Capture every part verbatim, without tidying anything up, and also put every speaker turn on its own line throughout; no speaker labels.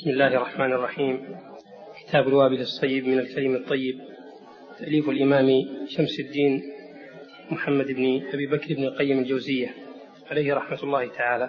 بسم الله الرحمن الرحيم. كتاب الوابل الصيب من الكلم الطيب، تأليف الإمام شمس الدين محمد بن أبي بكر بن القيم الجوزية عليه رحمة الله تعالى.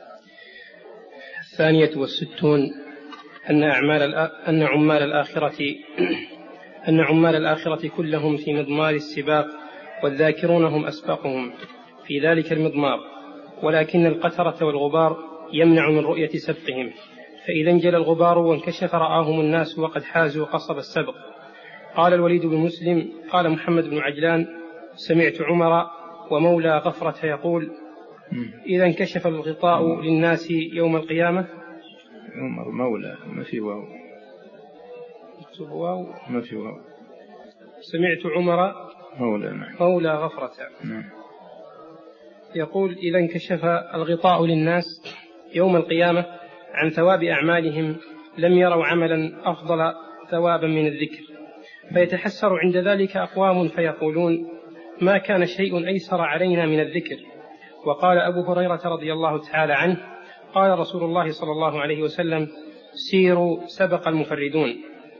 الثانية والستون أن أعمال أن عمال الآخرة أن عمال الآخرة كلهم في مضمار السباق، والذاكرون هم أسبقهم في ذلك المضمار، ولكن القترة والغبار يمنع من رؤية سبقهم، فإذا انجلى الغبار وانكشف رآهم الناس وقد حازوا قصب السبق. قال الوليد بن مسلم قال محمد بن عجلان سمعت عمر ومولى غفرة يقول إذا انكشف الغطاء للناس يوم القيامة.
عمر مولى ما في واو،
مكتوب واو
ما في واو.
سمعت عمر
مولى
مولى غفرة يقول إذا انكشف الغطاء للناس يوم القيامة عن ثواب أعمالهم لم يروا عملا أفضل ثوابا من الذكر، فيتحسر عند ذلك أقوام فيقولون ما كان شيء أيسر علينا من الذكر. وقال أبو هريرة رضي الله تعالى عنه قال رسول الله صلى الله عليه وسلم سيروا سبق المفردون.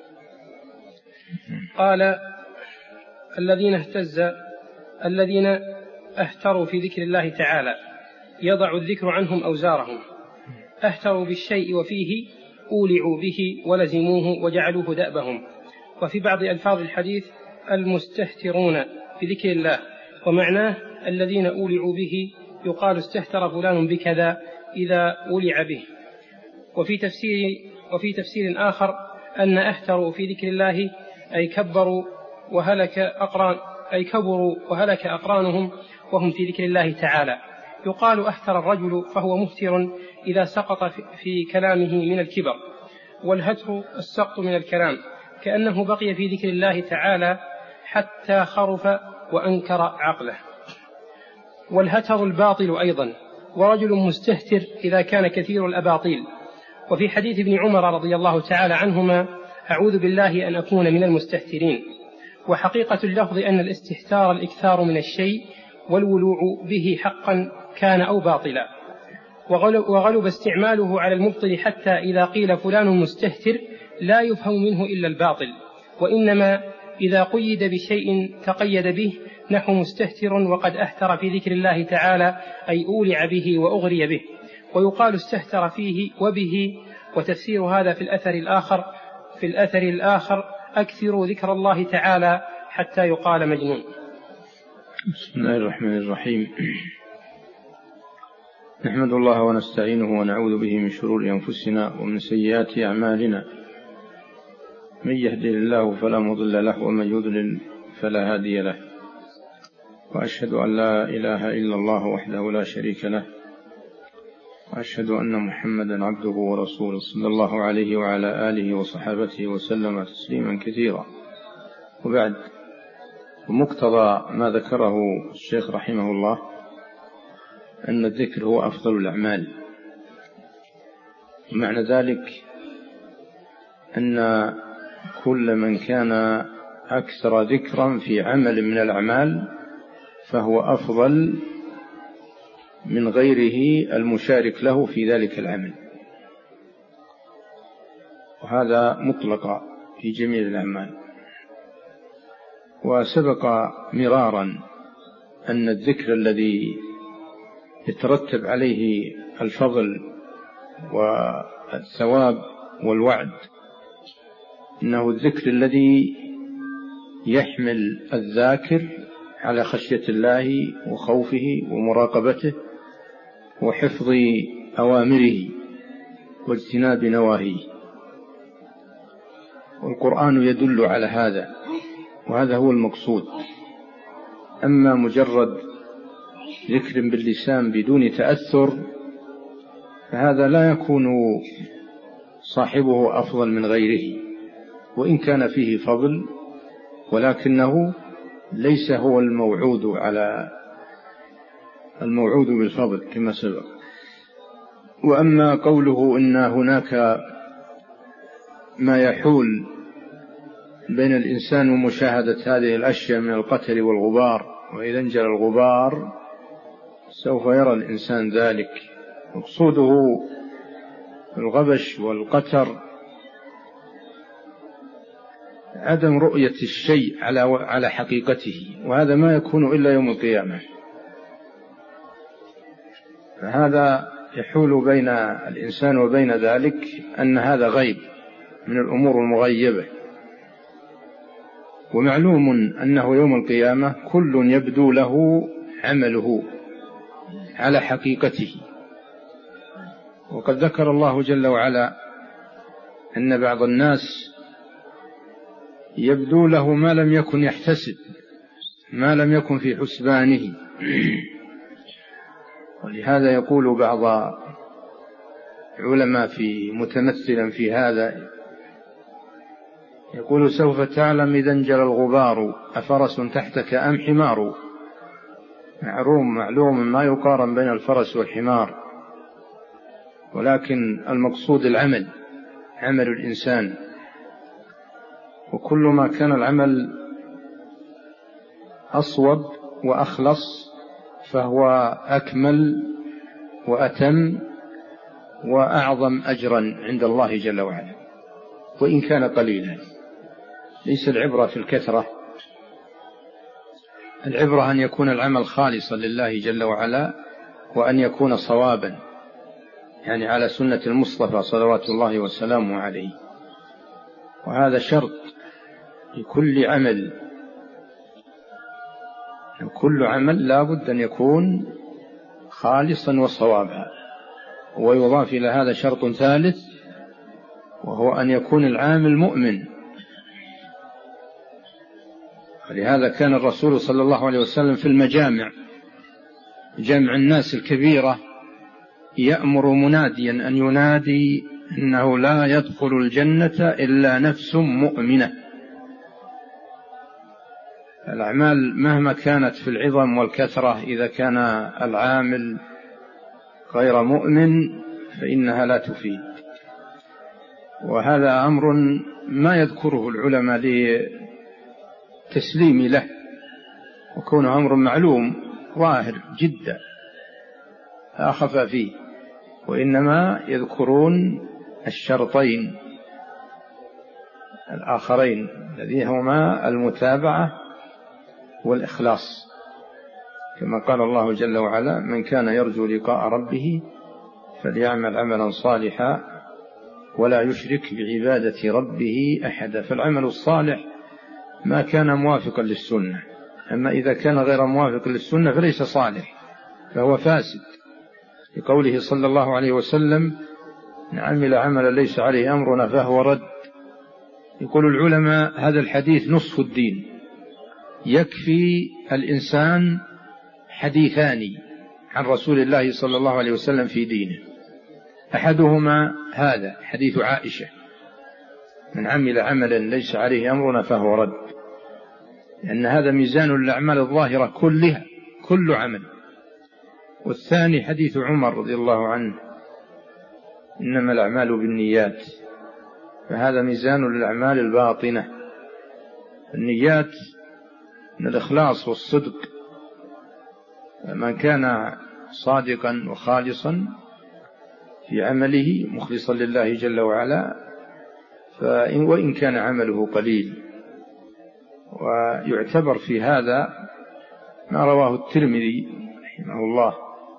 قال الذين اهتز الذين اهتروا في ذكر الله تعالى يضع الذكر عنهم أوزارهم، اهتروا بالشيء وفيه أولعوا به ولزموه وجعلوه دأبهم. وفي بعض ألفاظ الحديث المستهترون بذكر الله، ومعناه الذين أولعوا به يقال استهتر فلان بكذا إذا أولع به. وفي تفسير, وفي تفسير آخر أن اهتروا في ذكر الله أي كبروا وهلك أقران أي كبروا وهلك أقرانهم وهم في ذكر الله تعالى. يقال أهتر الرجل فهو مهتر إذا سقط في كلامه من الكبر، والهتر السقط من الكلام كأنه بقي في ذكر الله تعالى حتى خرف وأنكر عقله. والهتر الباطل أيضا، ورجل مستهتر إذا كان كثير الأباطيل. وفي حديث ابن عمر رضي الله تعالى عنهما أعوذ بالله أن أكون من المستهترين. وحقيقة اللفظ أن الاستهتار الإكثار من الشيء والولوع به حقا كان أو باطلا، وغلب استعماله على المبطل حتى إذا قيل فلان مستهتر لا يفهم منه إلا الباطل، وإنما إذا قيد بشيء تقيد به نحو مستهتر وقد أهتر في ذكر الله تعالى أي أولع به وأغري به. ويقال استهتر فيه وبه. وتفسير هذا في الأثر الآخر في الأثر الآخر أكثروا ذكر الله تعالى حتى يقال مجنون.
بسم الله الرحمن الرحيم. نحمد الله ونستعينه ونعوذ به من شرور أنفسنا ومن سيئات أعمالنا، من يهده الله فلا مضل له ومن يضلل فلا هادي له، وأشهد أن لا إله إلا الله وحده لا شريك له، وأشهد أن محمدا عبده ورسوله صلى الله عليه وعلى آله وصحابته وسلم تسليما كثيرا. وبعد، ومقتضى ما ذكره الشيخ رحمه الله أن الذكر هو أفضل الأعمال، ومعنى ذلك أن كل من كان أكثر ذكرا في عمل من الأعمال فهو أفضل من غيره المشارك له في ذلك العمل، وهذا مطلق في جميع الأعمال. وسبق مرارا أن الذكر الذي يترتب عليه الفضل والثواب والوعد إنه الذكر الذي يحمل الذاكر على خشية الله وخوفه ومراقبته وحفظ أوامره واجتناب نواهيه، والقرآن يدل على هذا، وهذا هو المقصود. أما مجرد ذكر باللسان بدون تأثر فهذا لا يكون صاحبه أفضل من غيره، وإن كان فيه فضل، ولكنه ليس هو الموعود على الموعود بالفضل كما سبق. وأما قوله إن هناك ما يحول بين الإنسان ومشاهدة هذه الأشياء من القتر والغبار، وإذا انجلى الغبار سوف يرى الإنسان ذلك. مقصوده الغبش والقتر عدم رؤية الشيء على على حقيقته، وهذا ما يكون إلا يوم القيامة. فهذا يحول بين الإنسان وبين ذلك أن هذا غيب من الأمور المغيبة. ومعلوم أنه يوم القيامة كل يبدو له عمله على حقيقته. وقد ذكر الله جل وعلا أن بعض الناس يبدو له ما لم يكن يحتسب، ما لم يكن في حسبانه. ولهذا يقول بعض علماء في متمثلا في هذا، يقول: سوف تعلم إذا انجلى الغبار أفرس تحتك أم حمار. معلوم معلوم ما يقارن بين الفرس والحمار، ولكن المقصود العمل، عمل الإنسان. وكل ما كان العمل أصوب وأخلص فهو أكمل وأتم وأعظم أجرا عند الله جل وعلا، وإن كان قليلا. ليس العبرة في الكثرة، العبرة أن يكون العمل خالصا لله جل وعلا، وأن يكون صوابا، يعني على سنة المصطفى صلوات الله وسلامه عليه. وهذا شرط لكل عمل، كل عمل لا بد أن يكون خالصا وصوابا. ويضاف إلى هذا شرط ثالث، وهو أن يكون العامل مؤمن. ولهذا كان الرسول صلى الله عليه وسلم في المجامع، جمع الناس الكبيرة، يأمر مناديا أن ينادي إنه لا يدخل الجنة إلا نفس مؤمنة. الأعمال مهما كانت في العظم والكثرة، إذا كان العامل غير مؤمن فإنها لا تفيد. وهذا أمر ما يذكره العلماء لتسليم له، وكونه أمر معلوم ظاهر جدا لا خفى فيه، وإنما يذكرون الشرطين الآخرين الذين هما المتابعة والإخلاص، كما قال الله جل وعلا: من كان يرجو لقاء ربه فليعمل عملا صالحا ولا يشرك بعبادة ربه أحدا. فالعمل الصالح ما كان موافقا للسنة، أما إذا كان غير موافق للسنة فليس صالح، فهو فاسد، لقوله صلى الله عليه وسلم: من عمل عملا ليس عليه أمرنا فهو رد. يقول العلماء: هذا الحديث نصف الدين. يكفي الإنسان حديثان عن رسول الله صلى الله عليه وسلم في دينه، أحدهما هذا حديث عائشة: من عمل عملا ليس عليه أمرنا فهو رد، لأن هذا ميزان الأعمال الظاهرة كلها، كل عمل. والثاني حديث عمر رضي الله عنه: إنما الأعمال بالنيات، فهذا ميزان للأعمال الباطنة. النيات من الإخلاص والصدق، من كان صادقا وخالصا في عمله مخلصا لله جل وعلا، فإن وإن كان عمله قليل. ويعتبر في هذا ما رواه الترمذي رحمه الله،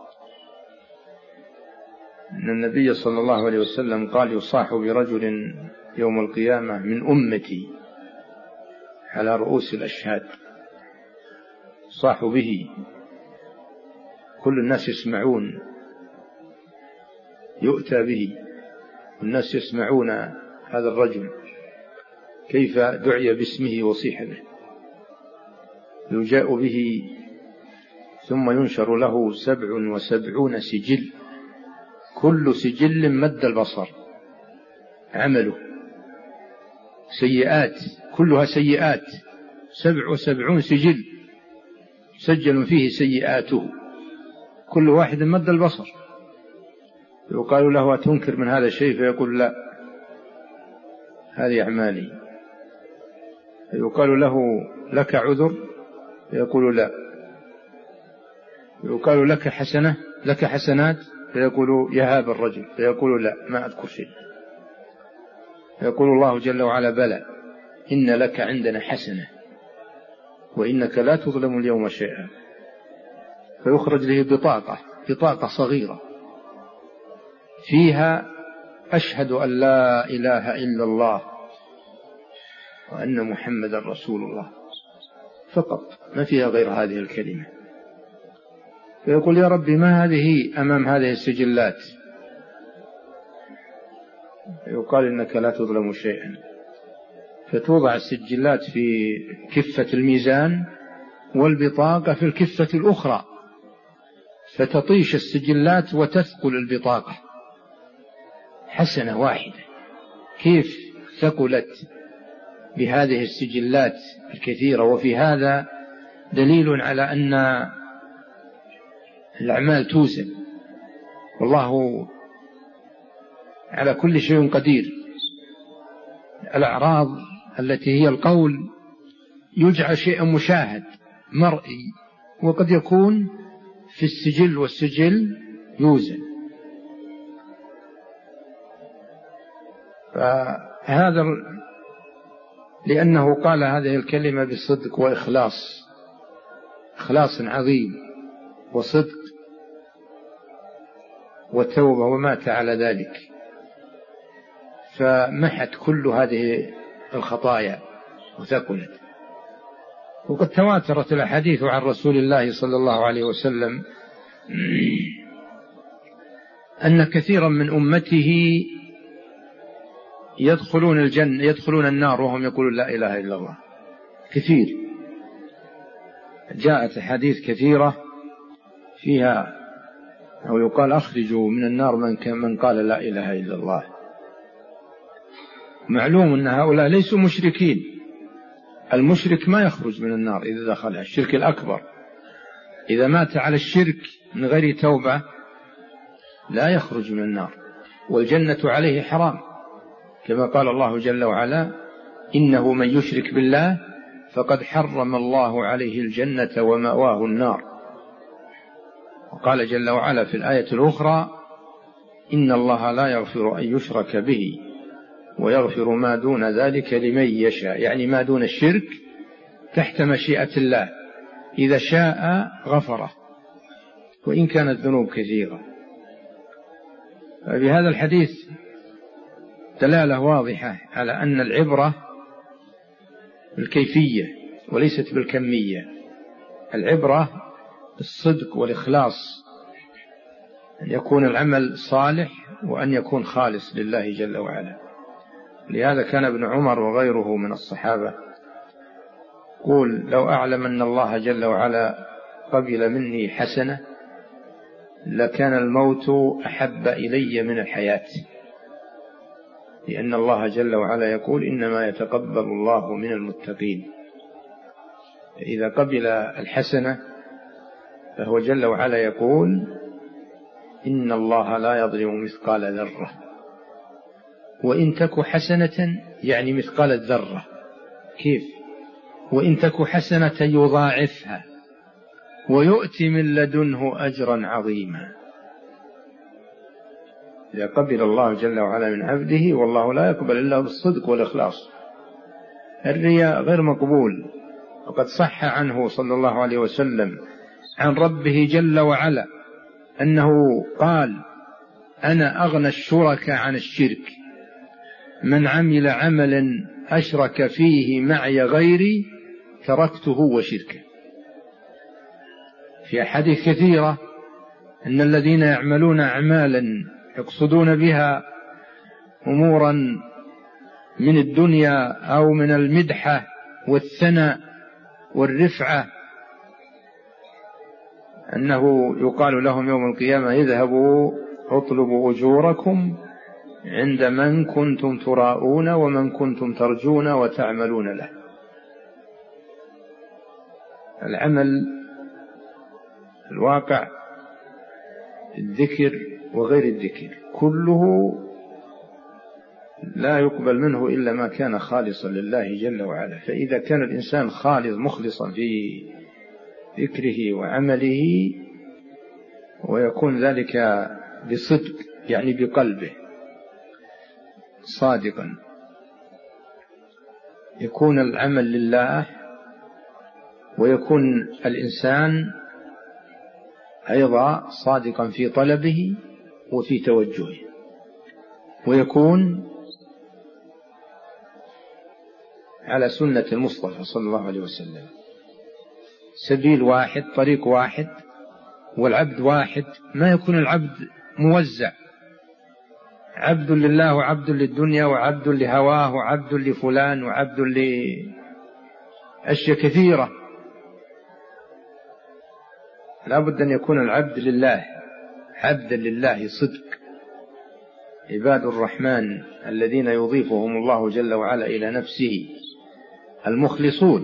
أن النبي صلى الله عليه وسلم قال: يصاح برجل يوم القيامة من أمتي على رؤوس الأشهاد. صاح به، كل الناس يسمعون، يؤتى به والناس يسمعون هذا الرجل كيف دعي باسمه وصيح به، يجاء به ثم ينشر له سبع وسبعون سجل، كل سجل مد البصر، عمله سيئات، كلها سيئات، سبع وسبعون سجل سجل فيه سيئاته، كل واحد مد البصر. يقال له: أتنكر من هذا الشيء؟ فيقول: لا، هذه أعمالي. يقال له: لك عذر؟ فيقول: لا. يقال: لك حسنة؟ لك حسنات؟ فيقول يهاب الرجل، فيقول لا ما أذكر شيء. فيقول الله جل وعلا بلى إن لك عندنا حسنة وإنك لا تظلم اليوم شيئا. فيخرج له بطاقة بطاقة صغيرة فيها أشهد أن لا إله إلا الله وأن محمد رسول الله، فقط ما فيها غير هذه الكلمة. فيقول يا ربي ما هذه أمام هذه السجلات؟ يقال إنك لا تظلم شيئا. فتوضع السجلات في كفة الميزان والبطاقة في الكفة الأخرى، فتطيش السجلات وتثقل البطاقة. حسنة واحدة كيف ثقلت بهذه السجلات الكثيرة. وفي هذا دليل على أن الأعمال توزن، والله على كل شيء قدير. الأعراض التي هي القول يجعل شيئا مشاهد مرئي، وقد يكون في السجل، والسجل يوزن. فهذا لأنه قال هذه الكلمة بصدق وإخلاص، إخلاص عظيم وصدق وتوبة، ومات على ذلك، فمحت كل هذه الخطايا وثقلت. وقد تواترت الأحاديث عن رسول الله صلى الله عليه وسلم أن كثيرا من أمته يدخلون الجنة يدخلون النار وهم يقولون لا إله إلا الله. كثير، جاءت حديث كثيرة فيها أو يقال أخرجوا من النار من من قال لا إله إلا الله. معلوم أن هؤلاء ليسوا مشركين. المشرك ما يخرج من النار إذا دخلها، الشرك الأكبر إذا مات على الشرك من غير توبة لا يخرج من النار، والجنة عليه حرام، كما قال الله جل وعلا إنه من يشرك بالله فقد حرم الله عليه الجنة ومأواه النار. وقال جل وعلا في الآية الأخرى إن الله لا يغفر أن يشرك به ويغفر ما دون ذلك لمن يشاء، يعني ما دون الشرك تحت مشيئة الله، إذا شاء غفره وإن كانت ذنوب كثيرة. فبهذا الحديث دلالة واضحة على أن العبرة بالكيفية وليست بالكمية. العبرة بالصدق والإخلاص، أن يكون العمل صالح وأن يكون خالص لله جل وعلا. لهذا كان ابن عمر وغيره من الصحابة يقول لو أعلم أن الله جل وعلا قبل مني حسنة لكان الموت أحب إلي من الحياة، لأن الله جل وعلا يقول إنما يتقبل الله من المتقين. إذا قبل الحسنة فهو جل وعلا يقول إن الله لا يظلم مثقال ذرة، وإن تك حسنة يعني مثقال الذرة. كيف؟ وإن تك حسنة يضاعفها ويؤتي من لدنه أجرا عظيما. إذا قبل الله جل وعلا من عبده، والله لا يقبل إلا بالصدق والإخلاص. الرياء غير مقبول. وقد صح عنه صلى الله عليه وسلم عن ربه جل وعلا أنه قال أنا أغنى الشركاء عن الشرك، من عمل عملا أشرك فيه معي غيري تركته وشركه. في أحاديث كثيرة أن الذين يعملون أعمالا يقصدون بها أمورا من الدنيا أو من المدحة والثناء والرفعة أنه يقال لهم يوم القيامة اذهبوا اطلبوا أجوركم عند من كنتم تراءون ومن كنتم ترجون وتعملون له. العمل الواقع الذكر وغير الذكر كله لا يقبل منه إلا ما كان خالصا لله جل وعلا. فإذا كان الإنسان خالص مخلصا في ذكره وعمله ويكون ذلك بصدق يعني بقلبه صادقا، يكون العمل لله، ويكون الإنسان أيضا صادقا في طلبه وفي توجهه، ويكون على سنة المصطفى صلى الله عليه وسلم، سبيل واحد، طريق واحد، والعبد واحد. ما يكون العبد موزع، عبد لله وعبد للدنيا وعبد لهواه وعبد لفلان وعبد لأشياء كثيرة. لا بد أن يكون العبد لله، عبدا لله صدق. عباد الرحمن الذين يضيفهم الله جل وعلا إلى نفسه المخلصون.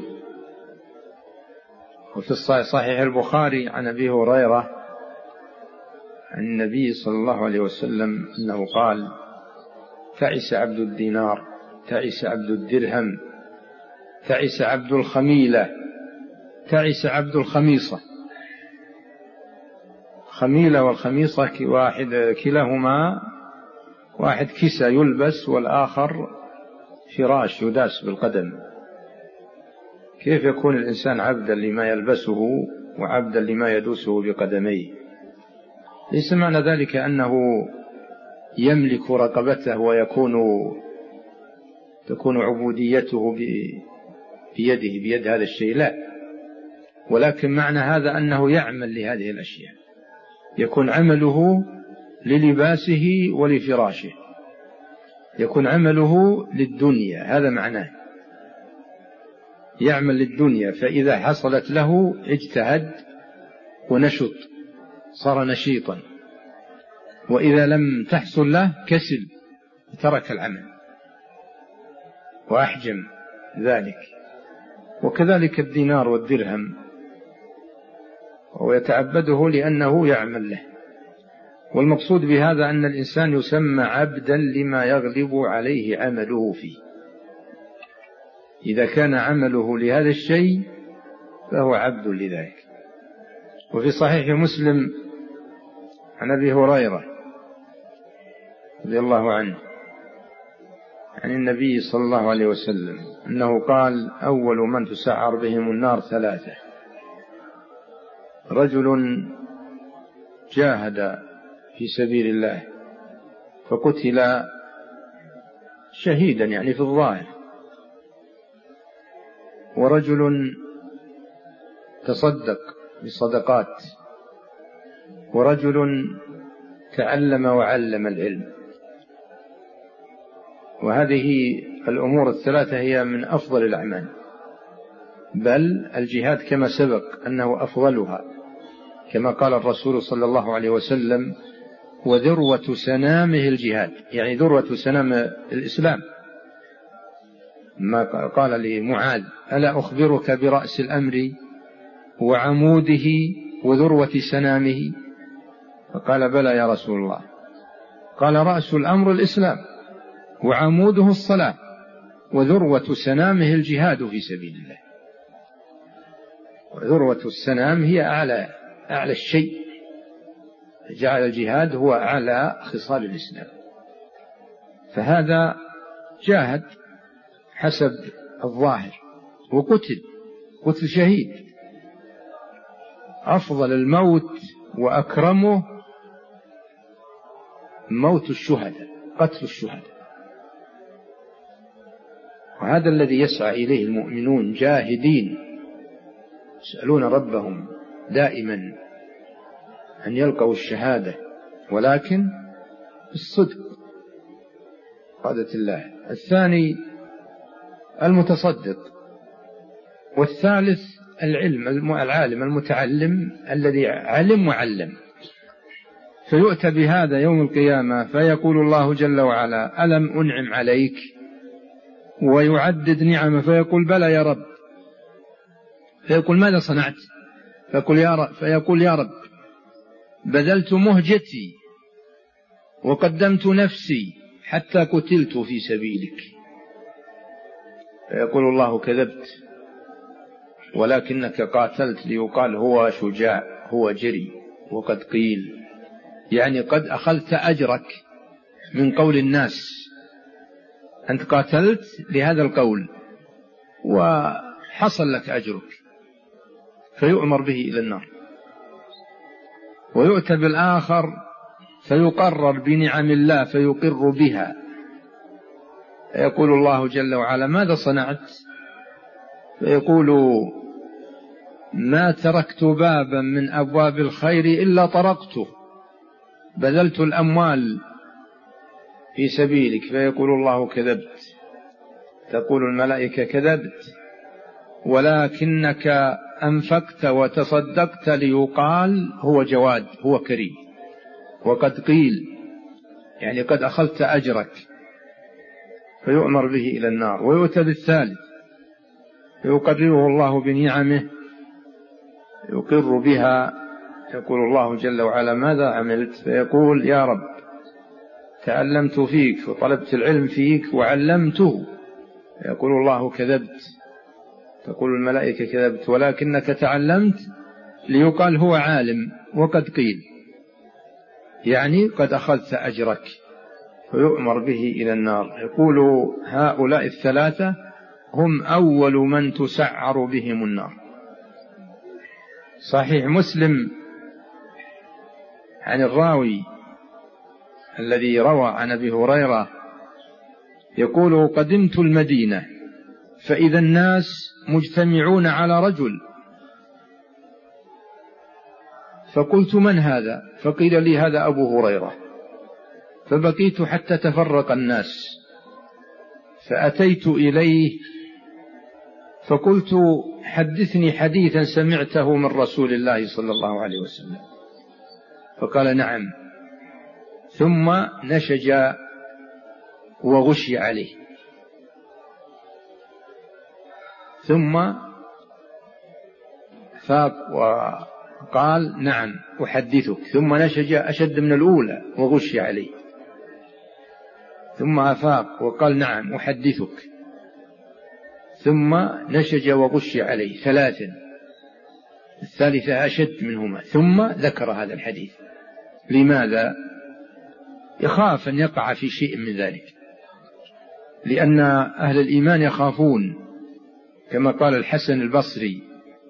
وفي صحيح البخاري عن أبي هريرة عن النبي صلى الله عليه وسلم أنه قال: تعس عبد الدينار، تعس عبد الدرهم، تعس عبد الخميلة، تعس عبد الخميصة. خميلة والخميصة واحد، كلاهما واحد كسى يلبس والآخر فراش يداس بالقدم. كيف يكون الإنسان عبدا لما يلبسه وعبدا لما يدوسه بقدميه؟ ليس معنى ذلك أنه يملك رقبته ويكون تكون عبوديته بيده بيد هذا الشيء، لا، ولكن معنى هذا أنه يعمل لهذه الأشياء، يكون عمله للباسه ولفراشه، يكون عمله للدنيا، هذا معناه، يعمل للدنيا. فإذا حصلت له اجتهد ونشط، صار نشيطا، وإذا لم تحصل له كسل ترك العمل وأحجم ذلك. وكذلك الدينار والدرهم، ويتعبده لأنه يعمل له. والمقصود بهذا أن الإنسان يسمى عبدا لما يغلب عليه عمله فيه. إذا كان عمله لهذا الشيء فهو عبد لذلك. وفي صحيح مسلم عن أبي هريرة رضي الله عنه عن النبي صلى الله عليه وسلم أنه قال: أول من تسعر بهم النار ثلاثة: رجل جاهد في سبيل الله فقتل شهيدا يعني في الظاهر، ورجل تصدق بصدقات، ورجل تعلم وعلم العلم. وهذه الأمور الثلاثة هي من أفضل الأعمال، بل الجهاد كما سبق أنه أفضلها، كما قال الرسول صلى الله عليه وسلم: وذروة سنامه الجهاد، يعني ذروة سنام الإسلام. ما قال لمعاذ: ألا أخبرك برأس الأمر وعموده وذروة سنامه؟ فقال: بلى يا رسول الله. قال: رأس الأمر الإسلام، وعموده الصلاة، وذروة سنامه الجهاد في سبيل الله. وذروة السنام هي أعلى أعلى الشيء، جعل الجهاد هو أعلى خصال الإسلام. فهذا جاهد حسب الظاهر وقتل قتل شهيد. أفضل الموت وأكرمه موت الشهداء، قتل الشهداء. وهذا الذي يسعى إليه المؤمنون جاهدين، يسألون ربهم دائما أن يلقوا الشهادة، ولكن بالصدق قادة الله. الثاني المتصدق، والثالث العلم، العالم المتعلم الذي علم وعلم. فيؤتى بهذا يوم القيامة فيقول الله جل وعلا: ألم أنعم عليك؟ ويعدد نعمه فيقول: بلى يا رب. فيقول: ماذا صنعت؟ فيقول يا رب, فيقول يا رب بذلت مهجتي وقدمت نفسي حتى قتلت في سبيلك. فيقول الله: كذبت، ولكنك قاتلت ليقال هو شجاع، هو جري. وقد قيل يعني قد أخذت أجرك من قول الناس، أنت قاتلت لهذا القول وحصل لك أجرك، فيؤمر به إلى النار. ويؤتى بالآخر فيقرر بنعم الله فيقر بها، يقول الله جل وعلا ماذا صنعت؟ فيقول ما تركت بابا من أبواب الخير إلا طرقته، بذلت الأموال في سبيلك. فيقول الله كذبت، تقول الملائكة كذبت، ولكنك أنفقت وتصدقت ليقال هو جواد هو كريم. وقد قيل يعني قد أخذت أجرك، فيؤمر به إلى النار. ويؤتى بالثالث فيقرره الله بنعمه يقر بها، يقول الله جل وعلا ماذا عملت؟ فيقول يا رب تعلمت فيك وطلبت العلم فيك وعلمته. يقول الله كذبت، تقول الملائكة كذبت، ولكنك تعلمت ليقال هو عالم. وقد قيل يعني قد أخذت أجرك، فيؤمر به إلى النار. يقول هؤلاء الثلاثة هم أول من تسعر بهم النار. صحيح مسلم عن الراوي الذي روى عن أبي هريرة يقول قدمت المدينة فإذا الناس مجتمعون على رجل، فقلت من هذا؟ فقيل لي هذا أبو هريرة. فبقيت حتى تفرق الناس، فأتيت إليه فقلت حدثني حديثا سمعته من رسول الله صلى الله عليه وسلم. فقال نعم، ثم نشج وغشي عليه، ثم فاق وقال نعم أحدثك، ثم نشج أشد من الأولى وغشي عليه، ثم أفاق وقال نعم أحدثك، ثم نشج وغشي عليه ثلاثا، الثالثة أشد منهما، ثم ذكر هذا الحديث. لماذا؟ يخاف أن يقع في شيء من ذلك، لأن أهل الإيمان يخافون، كما قال الحسن البصري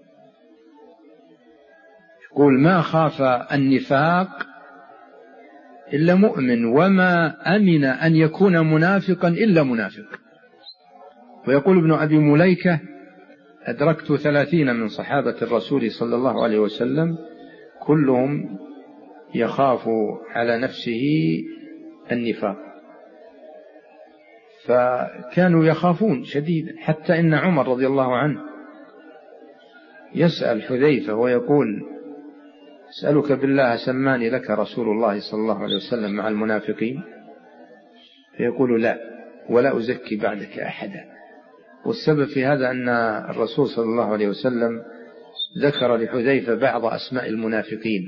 يقول ما خاف النفاق إلا مؤمن، وما أمن أن يكون منافقا إلا منافق. ويقول ابن أبي مليكة أدركت ثلاثين من صحابة الرسول صلى الله عليه وسلم كلهم يخاف على نفسه النفاق، فكانوا يخافون شديدا، حتى إن عمر رضي الله عنه يسأل حذيفة ويقول أسألك بالله سماني لك رسول الله صلى الله عليه وسلم مع المنافقين؟ فيقول لا، ولا أزكي بعدك أحدا. والسبب في هذا أن الرسول صلى الله عليه وسلم ذكر لحذيفة بعض أسماء المنافقين،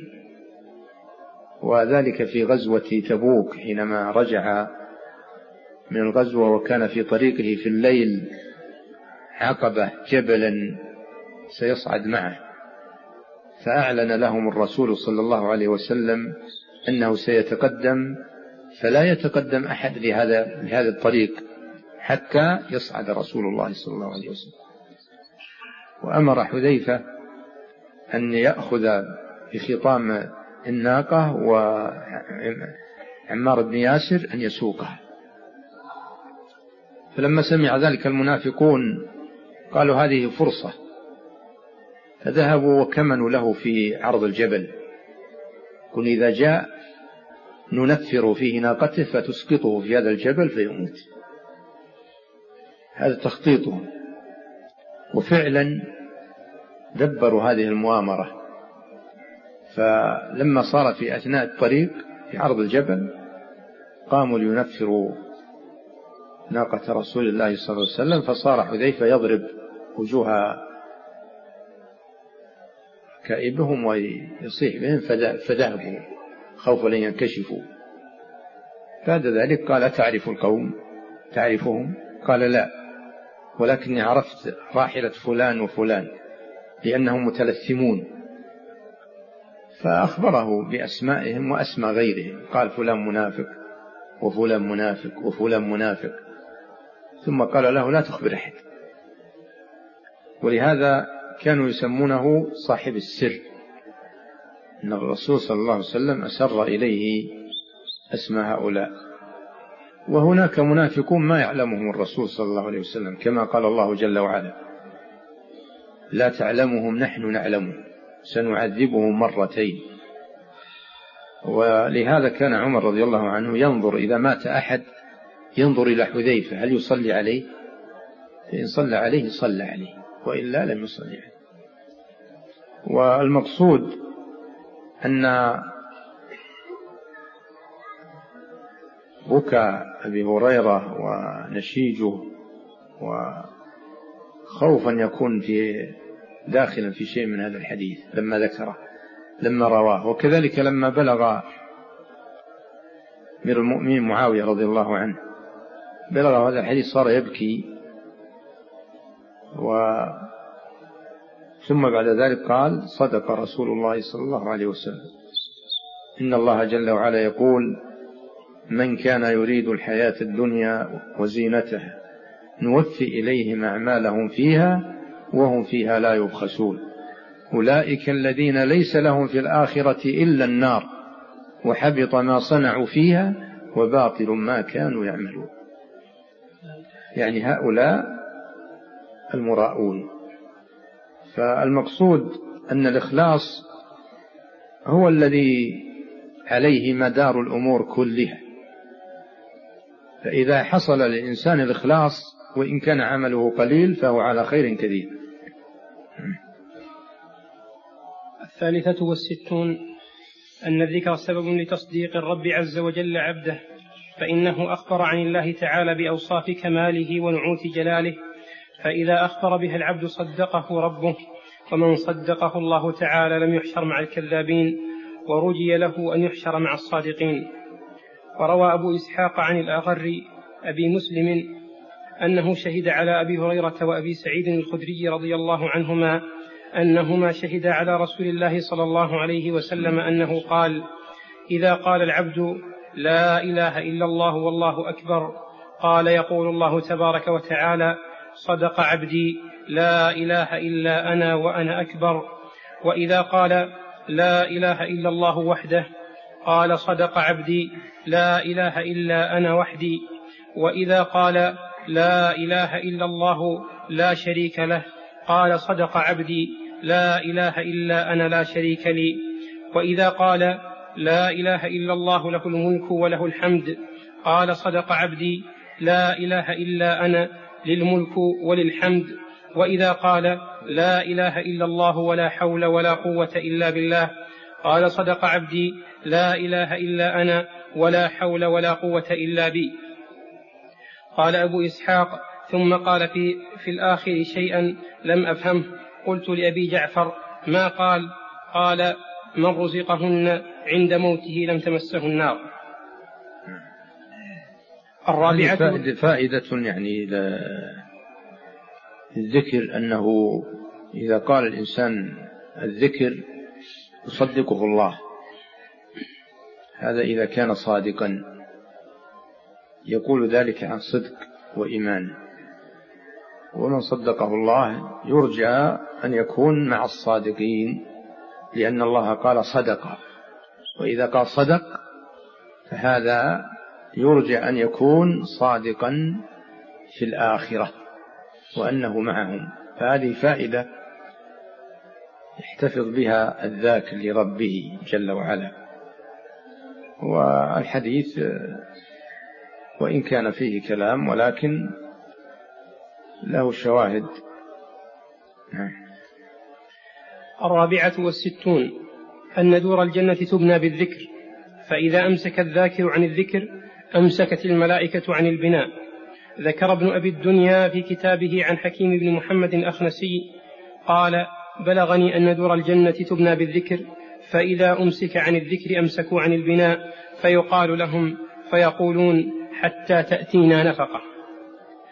وذلك في غزوة تبوك حينما رجع من الغزوة وكان في طريقه في الليل عقبة جبلا سيصعد معه، فأعلن لهم الرسول صلى الله عليه وسلم أنه سيتقدم، فلا يتقدم أحد لهذا لهذا الطريق حتى يصعد رسول الله صلى الله عليه وسلم. وأمر حذيفة أن يأخذ بخطام الناقة وعمار بن ياسر أن يسوقها. فلما سمع ذلك المنافقون قالوا هذه فرصة، فذهبوا وكمنوا له في عرض الجبل، قل إذا جاء ننفر فيه ناقته فتسقطه في هذا الجبل فيموت. هذا تخطيطهم، وفعلا دبروا هذه المؤامرة. فلما صار في أثناء الطريق في عرض الجبل قاموا لينفروا ناقة رسول الله صلى الله عليه وسلم، فصار حذيفة يضرب وجوه كائبهم ويصيح بهم فذهبوا خوفا لن ينكشفوا. بعد ذلك قال أتعرف القوم؟ تعرفهم؟ قال لا، ولكني عرفت راحلة فلان وفلان لأنهم متلثمون. فأخبره بأسمائهم وأسماء غيرهم، قال فلان منافق وفلان منافق وفلان منافق، ثم قال له لا تخبر أحد. ولهذا كانوا يسمونه صاحب السر، أن الرسول صلى الله عليه وسلم أسر إليه اسماء هؤلاء. وهناك منافقون ما يعلمهم الرسول صلى الله عليه وسلم، كما قال الله جل وعلا لا تعلمهم نحن نعلمهم سنعذبهم مرتين. ولهذا كان عمر رضي الله عنه ينظر إذا مات أحد ينظر إلى حذيفة هل يصلي عليه، فإن صلى عليه صلى عليه وإلا لم يصلي عليه. والمقصود أن بكى أبي هريرة ونشيجه وخوفا يكون في داخلا في شيء من هذا الحديث لما ذكره لما رواه. وكذلك لما بلغ أمير المؤمنين معاوية رضي الله عنه بلغ هذا الحديث صار يبكي، و ثم بعد ذلك قال صدق رسول الله صلى الله عليه وسلم إن الله جل وعلا يقول من كان يريد الحياة الدنيا وزينتها نوفي إليهم أعمالهم فيها وهم فيها لا يبخسون أولئك الذين ليس لهم في الآخرة إلا النار وحبط ما صنعوا فيها وباطل ما كانوا يعملون. يعني هؤلاء المراؤون. فالمقصود أن الإخلاص هو الذي عليه مدار الأمور كلها. فإذا حصل للإنسان الإخلاص وإن كان عمله قليل فهو على خير كثير.
الثالثة والستون أن الذكر سبب لتصديق الرب عز وجل عبده، فإنه أخبر عن الله تعالى بأوصاف كماله ونعوت جلاله، فإذا أخبر بها العبد صدقه ربه، ومن صدقه الله تعالى لم يحشر مع الكذابين ورجي له أن يحشر مع الصادقين. وروى أبو إسحاق عن الأغر أبي مسلم أنه شهد على أبي هريرة وأبي سعيد الخدري رضي الله عنهما أنهما شهدا على رسول الله صلى الله عليه وسلم أنه قال إذا قال العبد لا إله إلا الله والله أكبر قال يقول الله تبارك وتعالى صدق عبدي لا إله إلا أنا وأنا أكبر. وإذا قال لا إله إلا الله وحده قال صدق عبدي لا إله إلا أنا وحدي. وإذا قال لا إله إلا الله لا شريك له قال صدق عبدي لا إله إلا أنا لا شريك لي. وإذا قال لا إله إلا الله له الملك وله الحمد قال صدق عبدي لا إله إلا أنا للملك وللحمد. وإذا قال لا إله إلا الله ولا حول ولا قوة إلا بالله قال صدق عبدي لا إله إلا أنا ولا حول ولا قوة إلا بي. قال أبو إسحاق ثم قال في, في الآخر شيئا لم أفهمه، قلت لأبي جعفر ما قال؟ قال من رزقهن عند موته لم تمسه النار.
الرابعة فائدة يعني للذكر أنه إذا قال الإنسان الذكر يصدقه الله، هذا إذا كان صادقا يقول ذلك عن صدق وإيمان. ومن صدقه الله يرجى أن يكون مع الصادقين، لأن الله قال صدق، وإذا قال صدق فهذا يرجى أن يكون صادقا في الآخرة وأنه معهم. فهذه فائدة يحتفظ بها الذاكر لربه جل وعلا. والحديث وإن كان فيه كلام ولكن له شواهد.
الرابعة والستون أن دور الجنة تبنى بالذكر، فإذا أمسك الذاكر عن الذكر أمسكت الملائكة عن البناء. ذكر ابن أبي الدنيا في كتابه عن حكيم بن محمد الأخنسي قال بلغني أن دور الجنة تبنى بالذكر، فإذا أمسك عن الذكر أمسكوا عن البناء، فيقال لهم فيقولون حتى تأتينا نفقة.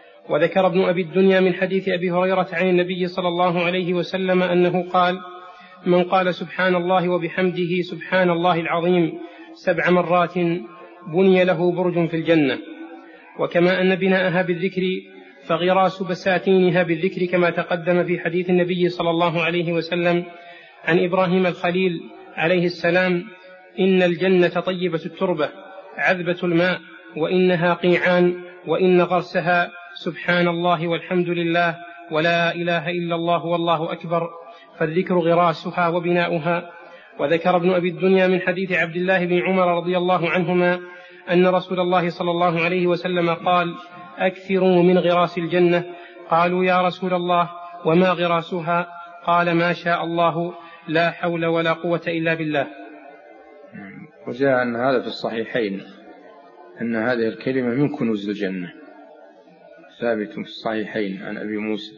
وذكر ابن أبي الدنيا من حديث أبي هريرة عن النبي صلى الله عليه وسلم أنه قال من قال سبحان الله وبحمده سبحان الله العظيم سبع مرات بني له برج في الجنة. وكما أن بناءها بالذكر فغراس بساتينها بالذكر كما تقدم في حديث النبي صلى الله عليه وسلم عن إبراهيم الخليل عليه السلام: إن الجنة طيبة التربة عذبة الماء وإنها قيعان وإن غرسها سبحان الله والحمد لله ولا إله إلا الله والله أكبر، فالذكر غراسها وبناؤها. وذكر ابن أبي الدنيا من حديث عبد الله بن عمر رضي الله عنهما أن رسول الله صلى الله عليه وسلم قال: أكثروا من غراس الجنة. قالوا: يا رسول الله وما غراسها؟ قال: ما شاء الله لا حول ولا قوة إلا بالله.
وجاء أن هذا في الصحيحين أن هذه الكلمة من كنوز الجنة، ثابت في الصحيحين عن أبي موسى.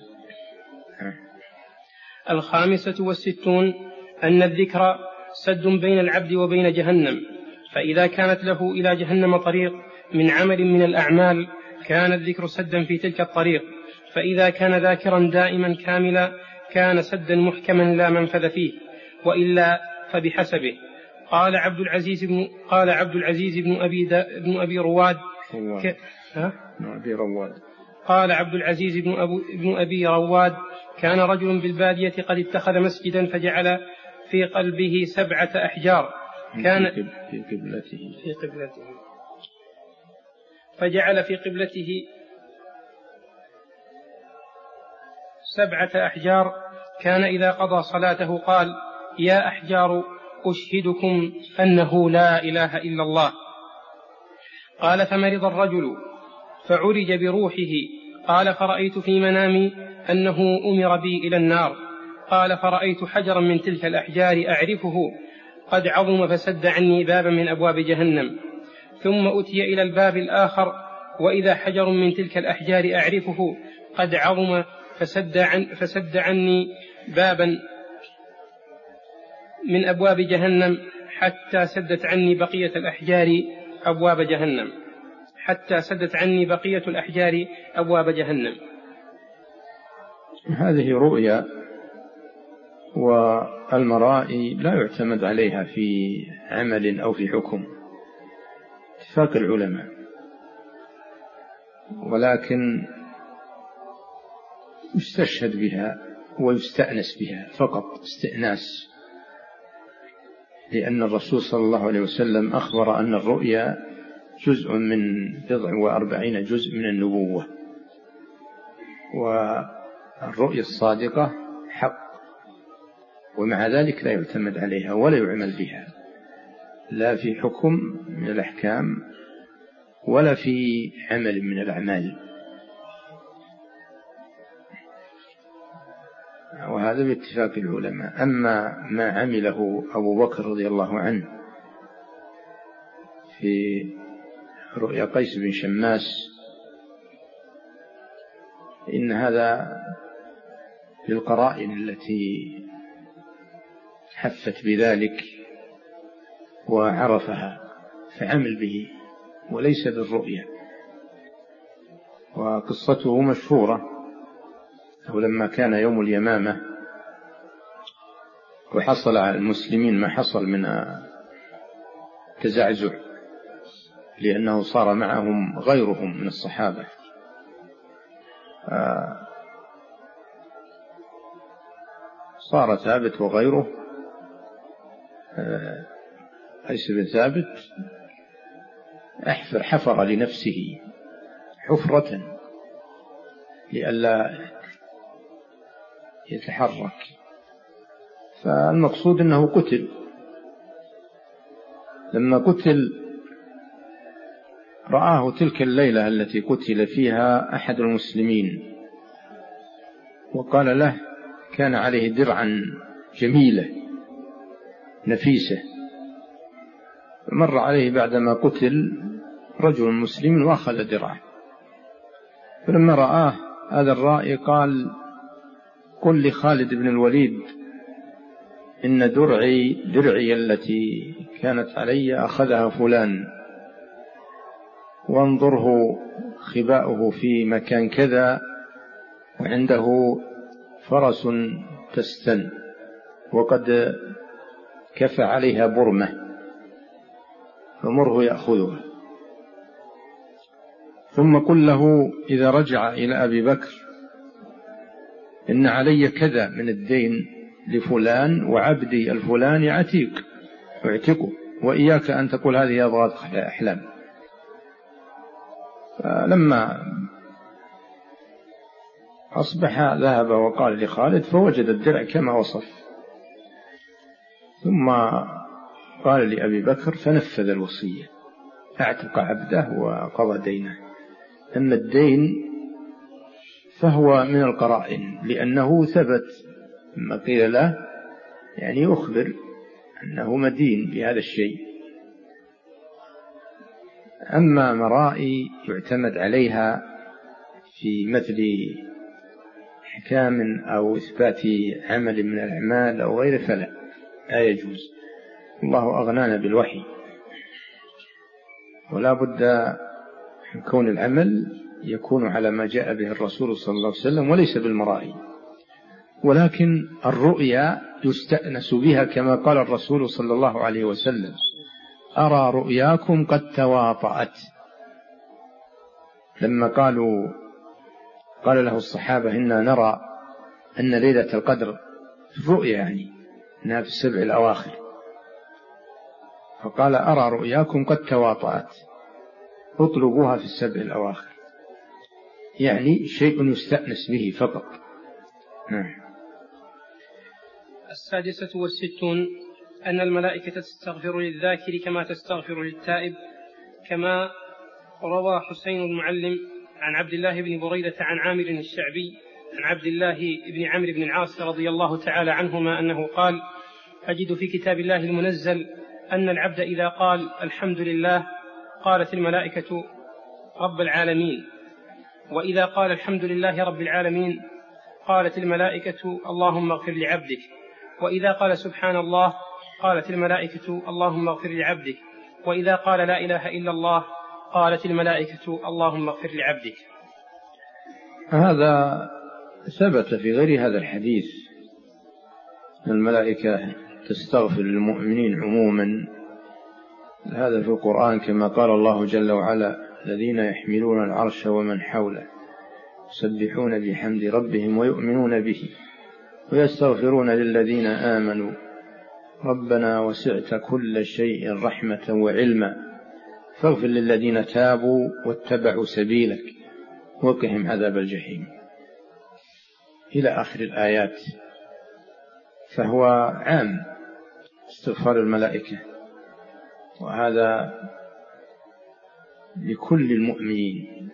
الخامسة والستون أن الذكر سد بين العبد وبين جهنم، فإذا كانت له إلى جهنم طريق من عمل من الأعمال كان الذكر سدا في تلك الطريق، فإذا كان ذاكرا دائما كاملا كان سدا محكما لا منفذ فيه، وإلا فبحسبه. قال عبد العزيز بن قال عبد العزيز بن أبي بن أبي رواد ك... ها؟
أبي رواد
قال عبد العزيز بن, أبو بن أبي رواد: كان رجل بالبادية قد اتخذ مسجدا فجعل في قلبه سبعة أحجار كان
في قبلته
في قبلته فجعل في قبلته سبعة أحجار كان إذا قضى صلاته قال: يا أحجار أشهدكم أنه لا إله إلا الله. قال: فمرض الرجل فعرج بروحه. قال: فرأيت في منامي أنه أمر بي إلى النار. قال: فرأيت حجرا من تلك الأحجار أعرفه قد عظم فسد عني بابا من أبواب جهنم. ثم أتي إلى الباب الآخر وإذا حجر من تلك الأحجار أعرفه قد عظم فسد, عن فسد عني بابا من أبواب جهنم حتى سدت عني بقية الأحجار أبواب جهنم حتى سدت عني بقية الأحجار أبواب جهنم.
هذه رؤيا، والمرائي لا يعتمد عليها في عمل أو في حكم اتفاق العلماء، ولكن يستشهد بها ويستأنس بها فقط استئناس، لأن الرسول صلى الله عليه وسلم أخبر أن الرؤيا جزء من بضع وأربعين جزء من النبوة، والرؤيا الصادقة حق، ومع ذلك لا يعتمد عليها ولا يعمل بها، لا في حكم من الأحكام ولا في عمل من الأعمال، وهذا باتفاق العلماء. أما ما عمله أبو بكر رضي الله عنه في رؤيا قيس بن شماس إن هذا للقرائن التي حفت بذلك وعرفها فعمل به وليس بالرؤيا. وقصته مشهورة، ولما كان يوم اليمامة وحصل على المسلمين ما حصل من تزعزع لأنه صار معهم غيرهم من الصحابة، صار ثابت وغيره قيس بن ثابت أحفر حفر لنفسه حفرة لئلا يتحرك، فالمقصود أنه قتل. لما قتل رآه تلك الليلة التي قتل فيها أحد المسلمين وقال له، كان عليه درعا جميلة نفيسة، مر عليه بعدما قتل رجل مسلم وأخذ درعه، فلما رآه هذا الرائي قال: قل لخالد بن الوليد إن درعي درعي التي كانت علي أخذها فلان، وانظره خباؤه في مكان كذا وعنده فرس تستن، وقد كفى عليها برمة فمره يأخذها. ثم قل له إذا رجع إلى أبي بكر إن علي كذا من الدين لفلان وعبدي الفلاني عتيق اعتقه، وإياك أن تقول هذه أضغاث أحلام. فلما أصبح ذهب وقال لخالد فوجد الدرع كما وصف، ثم قال لأبي بكر فنفذ الوصية، اعتق عبده وقضى دينه. أما الدين فهو من القرائن لأنه ثبت ما قيل له، يعني يخبر أنه مدين بهذا الشيء. أما مرائي يعتمد عليها في مثل إحكام أو إثبات عمل من الأعمال أو غيره فلا لا يجوز. الله أغنانا بالوحي، ولا بد من كون العمل يكون على ما جاء به الرسول صلى الله عليه وسلم وليس بالمرائي. ولكن الرؤيا يستأنس بها كما قال الرسول صلى الله عليه وسلم: أرى رؤياكم قد تواطأت. لما قالوا قال له الصحابة إنا نرى أن ليلة القدر في الرؤيا يعني أنها في السبع الأواخر، فقال أرى رؤياكم قد تواطأت اطلبوها في السبع الأواخر، يعني شيء يستأنس به فقط.
السادسة والستون أن الملائكة تستغفر للذاكر كما تستغفر للتائب، كما روى حسين المعلم عن عبد الله بن بريدة عن عامر الشعبي عن عبد الله بن عمرو بن العاص رضي الله تعالى عنهما أنه قال: أجد في كتاب الله المنزل أن العبد إذا قال الحمد لله قالت الملائكة رب العالمين، وإذا قال الحمد لله رب العالمين قالت الملائكة اللهم اغفر لعبدك، وإذا قال سبحان الله قالت الملائكة اللهم اغفر لعبدك، وإذا قال لا إله إلا الله قالت الملائكة اللهم اغفر لعبدك.
هذا ثبت في غير هذا الحديث، الملائكة تستغفر للمؤمنين عموما، هذا في القرآن كما قال الله جل وعلا: الذين يحملون العرش ومن حوله يسبحون بحمد ربهم ويؤمنون به ويستغفرون للذين آمنوا ربنا وسعت كل شيء رحمة وعلما فاغفر للذين تابوا واتبعوا سبيلك وقهم عذاب الجحيم، إلى آخر الآيات. فهو عام استغفار الملائكة، وهذا لكل المؤمنين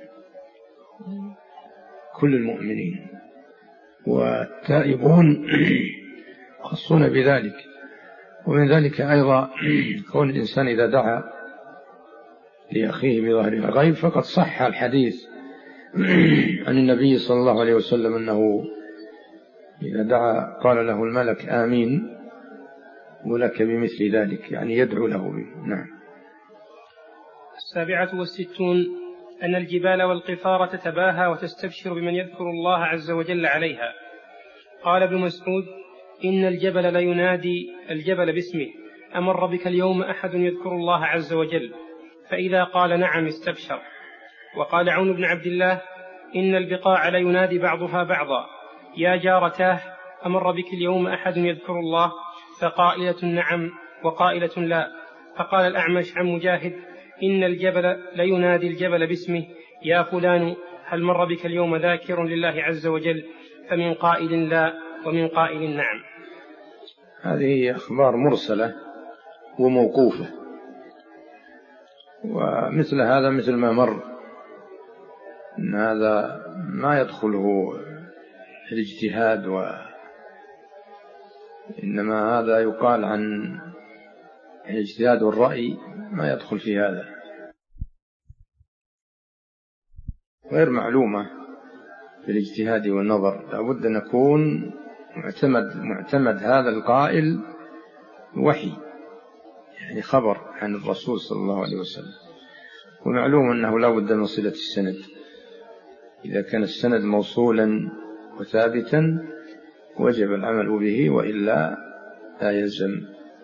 كل المؤمنين، والتائبون خصون بذلك. ومن ذلك أيضا كون الإنسان إذا دعا لأخيه بظهر الغيب فقد صح الحديث عن النبي صلى الله عليه وسلم أنه إذا دعا قال له الملك آمين ولك بمثل ذلك، يعني يدعو له به. نعم.
السابعة والستون أن الجبال والقفار تتباهى وتستبشر بمن يذكر الله عز وجل عليها. قال ابن مسعود: إن الجبل لينادي الجبل باسمه: أمر بك اليوم أحد يذكر الله عز وجل؟ فإذا قال نعم استبشر. وقال عون بن عبد الله: إن البقاع لينادي بعضها بعضا: يا جارتاه أمر بك اليوم أحد يذكر الله؟ فقائلة نعم وقائلة لا. فقال الأعمش عن مجاهد: إن الجبل لينادي الجبل باسمه: يا فلان هل مر بك اليوم ذاكر لله عز وجل؟ فمن قائل لا ومن قائل نعم.
هذه أخبار مرسلة وموقوفة، ومثل هذا مثل ما مر إن هذا ما يدخله الاجتهاد، وإنما هذا يقال عن الاجتهاد والرأي ما يدخل في هذا، غير معلومة في الاجتهاد والنظر. لابد أن يكون معتمد, معتمد هذا القائل وحي، يعني خبر عن الرسول صلى الله عليه وسلم. ومعلوم أنه لا بد من صلة السند، إذا كان السند موصولا وثابتا وجب العمل به، وإلا لا يلزم.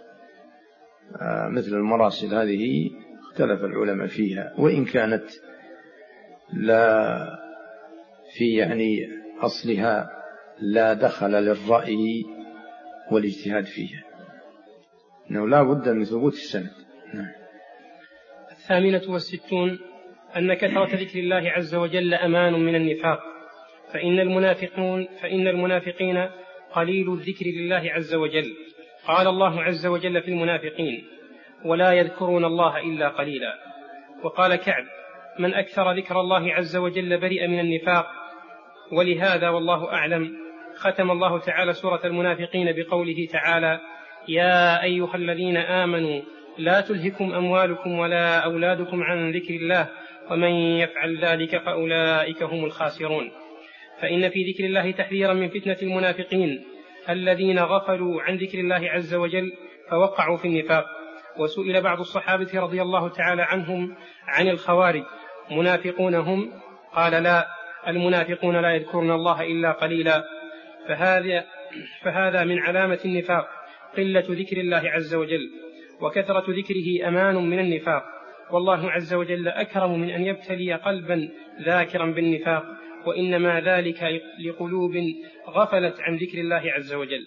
مثل المراسل هذه اختلف العلماء فيها، وإن كانت لا في يعني أصلها لا دخل للرأي والاجتهاد فيها، إنه لا بد من ثبوت السند.
الثامنة والستون أن كثرة ذكر الله عز وجل أمان من النفاق، فإن المنافقون فإن المنافقين قليل الذكر لله عز وجل. قال الله عز وجل في المنافقين: ولا يذكرون الله إلا قليلا. وقال كعب: من أكثر ذكر الله عز وجل برئ من النفاق. ولهذا والله أعلم ختم الله تعالى سورة المنافقين بقوله تعالى: يا أيها الذين آمنوا لا تلهكم أموالكم ولا أولادكم عن ذكر الله ومن يفعل ذلك فأولئك هم الخاسرون. فإن في ذكر الله تحذيرا من فتنة المنافقين الذين غفلوا عن ذكر الله عز وجل فوقعوا في النفاق. وسئل بعض الصحابة رضي الله تعالى عنهم عن الخوارج: منافقون هم؟ قال: لا، المنافقون لا يذكرون الله إلا قليلا. فهذا, فهذا من علامة النفاق قلة ذكر الله عز وجل، وكثرة ذكره أمان من النفاق. والله عز وجل أكرم من أن يبتلي قلبا ذاكرا بالنفاق، وإنما ذلك لقلوب غفلت عن ذكر الله عز وجل.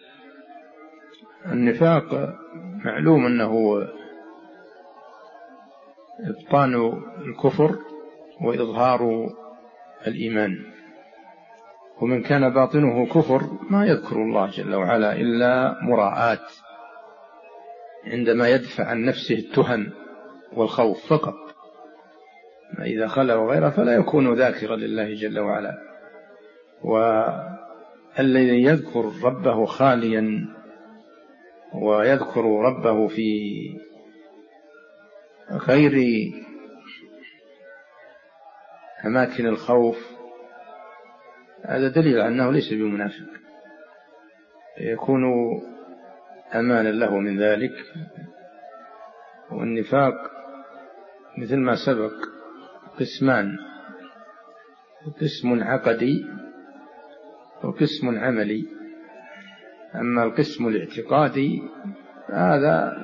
النفاق معلوم أنه إبطان الكفر وإظهار الإيمان، ومن كان باطنه كفر ما يذكر الله جل وعلا إلا مراعاة عندما يدفع عن نفسه التهم والخوف فقط. إذا خلا وغيره فلا يكون ذاكرا لله جل وعلا. والذي يذكر ربه خاليا ويذكر ربه في غير أماكن الخوف هذا دليل على أنه ليس بمنافق، يكون أمانا له من ذلك. والنفاق مثل ما سبق قسمان: قسم عقدي وقسم عملي. أما القسم الاعتقادي هذا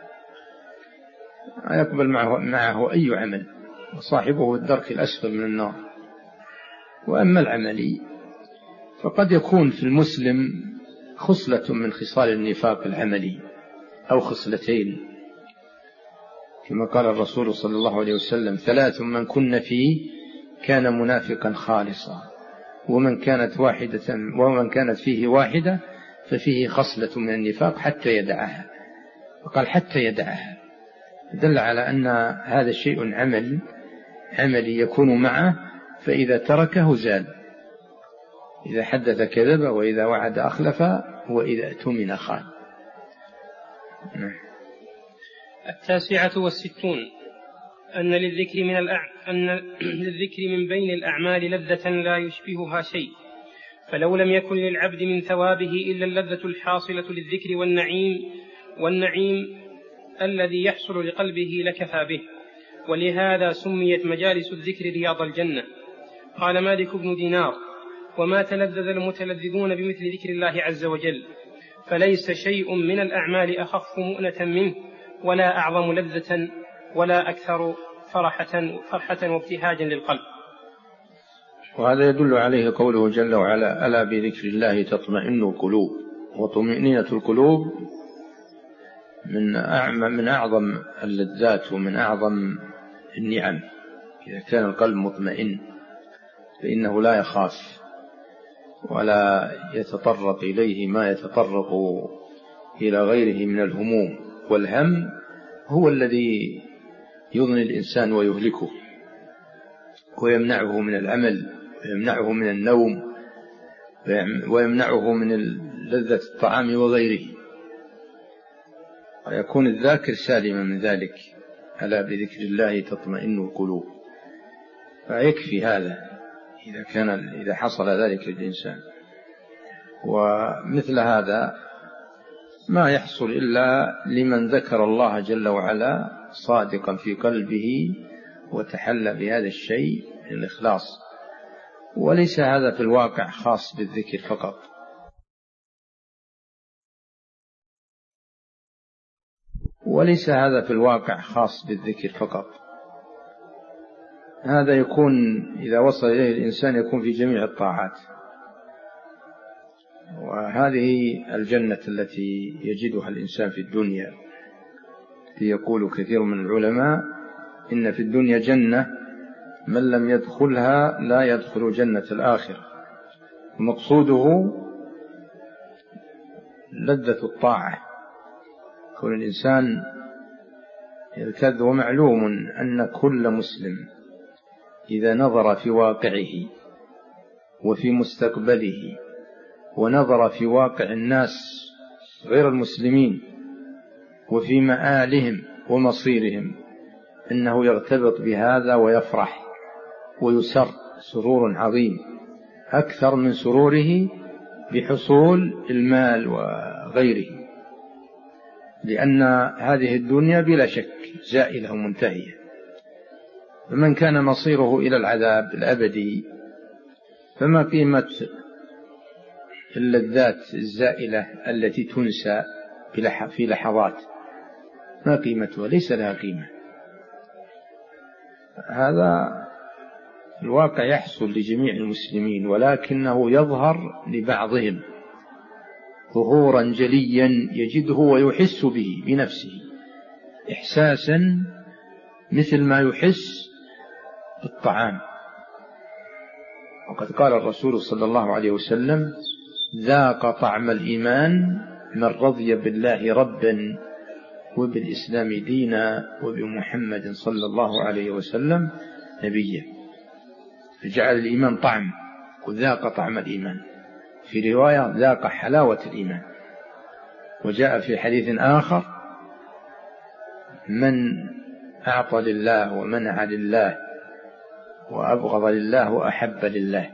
يقبل معه, معه أي عمل وصاحبه الدرك الأسفل من النار. وأما العملي فقد يكون في المسلم خصلة من خصال النفاق العملي أو خصلتين، كما قال الرسول صلى الله عليه وسلم: ثلاث من كن فيه كان منافقا خالصا، ومن كانت واحدة ومن كانت فيه واحدة ففيه خصلة من النفاق حتى يدعها. وقال حتى يدعها، دل على أن هذا شيء عمل عملي يكون معه، فإذا تركه زال. إذا حدث كذب، وإذا وعد أخلف، وإذا اؤتمن خان.
التاسعة والستون أن للذكر من الأع... أن للذكر من بين الأعمال لذة لا يشبهها شيء، فلو لم يكن للعبد من ثوابه إلا اللذة الحاصلة للذكر والنعيم والنعيم الذي يحصل لقلبه لكفى به. ولهذا سميت مجالس الذكر رياض الجنة. قال مالك بن دينار: وما تلذذ المتلذذون بمثل ذكر الله عز وجل، فليس شيء من الأعمال أخف مؤنة منه، ولا أعظم لذة، ولا أكثر فرحة, فرحة وابتهاجا للقلب.
وهذا يدل عليه قوله جل وعلا: ألا بذكر الله تطمئن القلوب. وطمئنينة القلوب من أعظم من أعظم اللذات ومن أعظم النعم. إذا كان القلب مطمئن فإنه لا يخاف ولا يتطرق إليه ما يتطرق إلى غيره من الهموم. والهم هو الذي يضني الإنسان ويهلكه، ويمنعه من العمل، ويمنعه من النوم، ويمنعه من لذة الطعام وغيره، ويكون الذاكر سالما من ذلك. ألا بذكر الله تطمئن القلوب. فيكفي هذا إذا كان إذا حصل ذلك للإنسان. ومثل هذا ما يحصل إلا لمن ذكر الله جل وعلا صادقا في قلبه وتحلى بهذا الشيء من الإخلاص. وليس هذا في الواقع خاص بالذكر فقط، وليس هذا في الواقع خاص بالذكر فقط، هذا يكون إذا وصل إليه الإنسان يكون في جميع الطاعات. وهذه الجنة التي يجدها الإنسان في الدنيا، يقول كثير من العلماء إن في الدنيا جنة من لم يدخلها لا يدخل جنة الآخرة، ومقصوده لذة الطاعة، كون الإنسان يلتذ. ومعلوم أن كل مسلم إذا نظر في واقعه وفي مستقبله ونظر في واقع الناس غير المسلمين وفي مآلهم ومصيرهم إنه يغتبط بهذا ويفرح ويسر سرور عظيم أكثر من سروره بحصول المال وغيره، لأن هذه الدنيا بلا شك زائلة ومنتهية. فمن كان مصيره إلى العذاب الأبدي فما قيمة اللذات الزائلة التي تنسى في لحظات؟ ما قيمتها؟ ليس لها قيمة. هذا الواقع يحصل لجميع المسلمين، ولكنه يظهر لبعضهم ظهورا جليا يجده ويحس به بنفسه إحساسا مثل ما يحس بالطعام. وقد قال الرسول صلى الله عليه وسلم: ذاق طعم الإيمان من رضي بالله ربا وبالإسلام دينا وبمحمد صلى الله عليه وسلم نبيا. فجعل الإيمان طعم، وذاق طعم الإيمان. في رواية ذاق حلاوة الإيمان. وجاء في حديث آخر: من أعطى لله ومنع لله وأبغض لله وأحب لله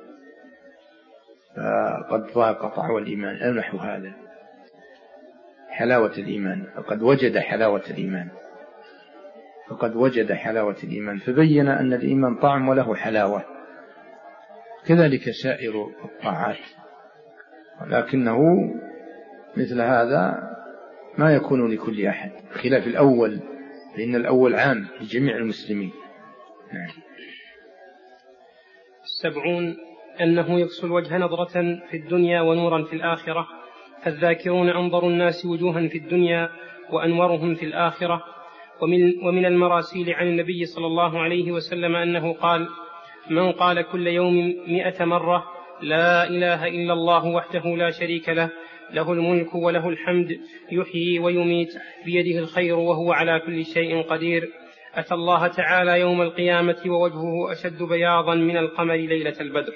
فقد ذاق طعم الإيمان. أو نحو هذا، حلاوة الإيمان، فقد وجد حلاوة الإيمان، فقد وجد حلاوة الإيمان. فبين أن الإيمان طعم وله حلاوة، كذلك سائر الطاعات. ولكنه مثل هذا ما يكون لكل أحد، خلاف الأول، لأن الأول عام لجميع المسلمين. نعم.
السبعون أنه يكسو الوجه نظرة في الدنيا ونورا في الآخرة، فالذاكرون أنظر الناس وجوها في الدنيا وأنورهم في الآخرة. ومن, ومن المراسيل عن النبي صلى الله عليه وسلم أنه قال: من قال كل يوم مئة مرة لا إله إلا الله وحده لا شريك له، له الملك وله الحمد، يحيي ويميت، بيده الخير وهو على كل شيء قدير، أتى الله تعالى يوم القيامة ووجهه أشد بياضا من القمر ليلة البدر.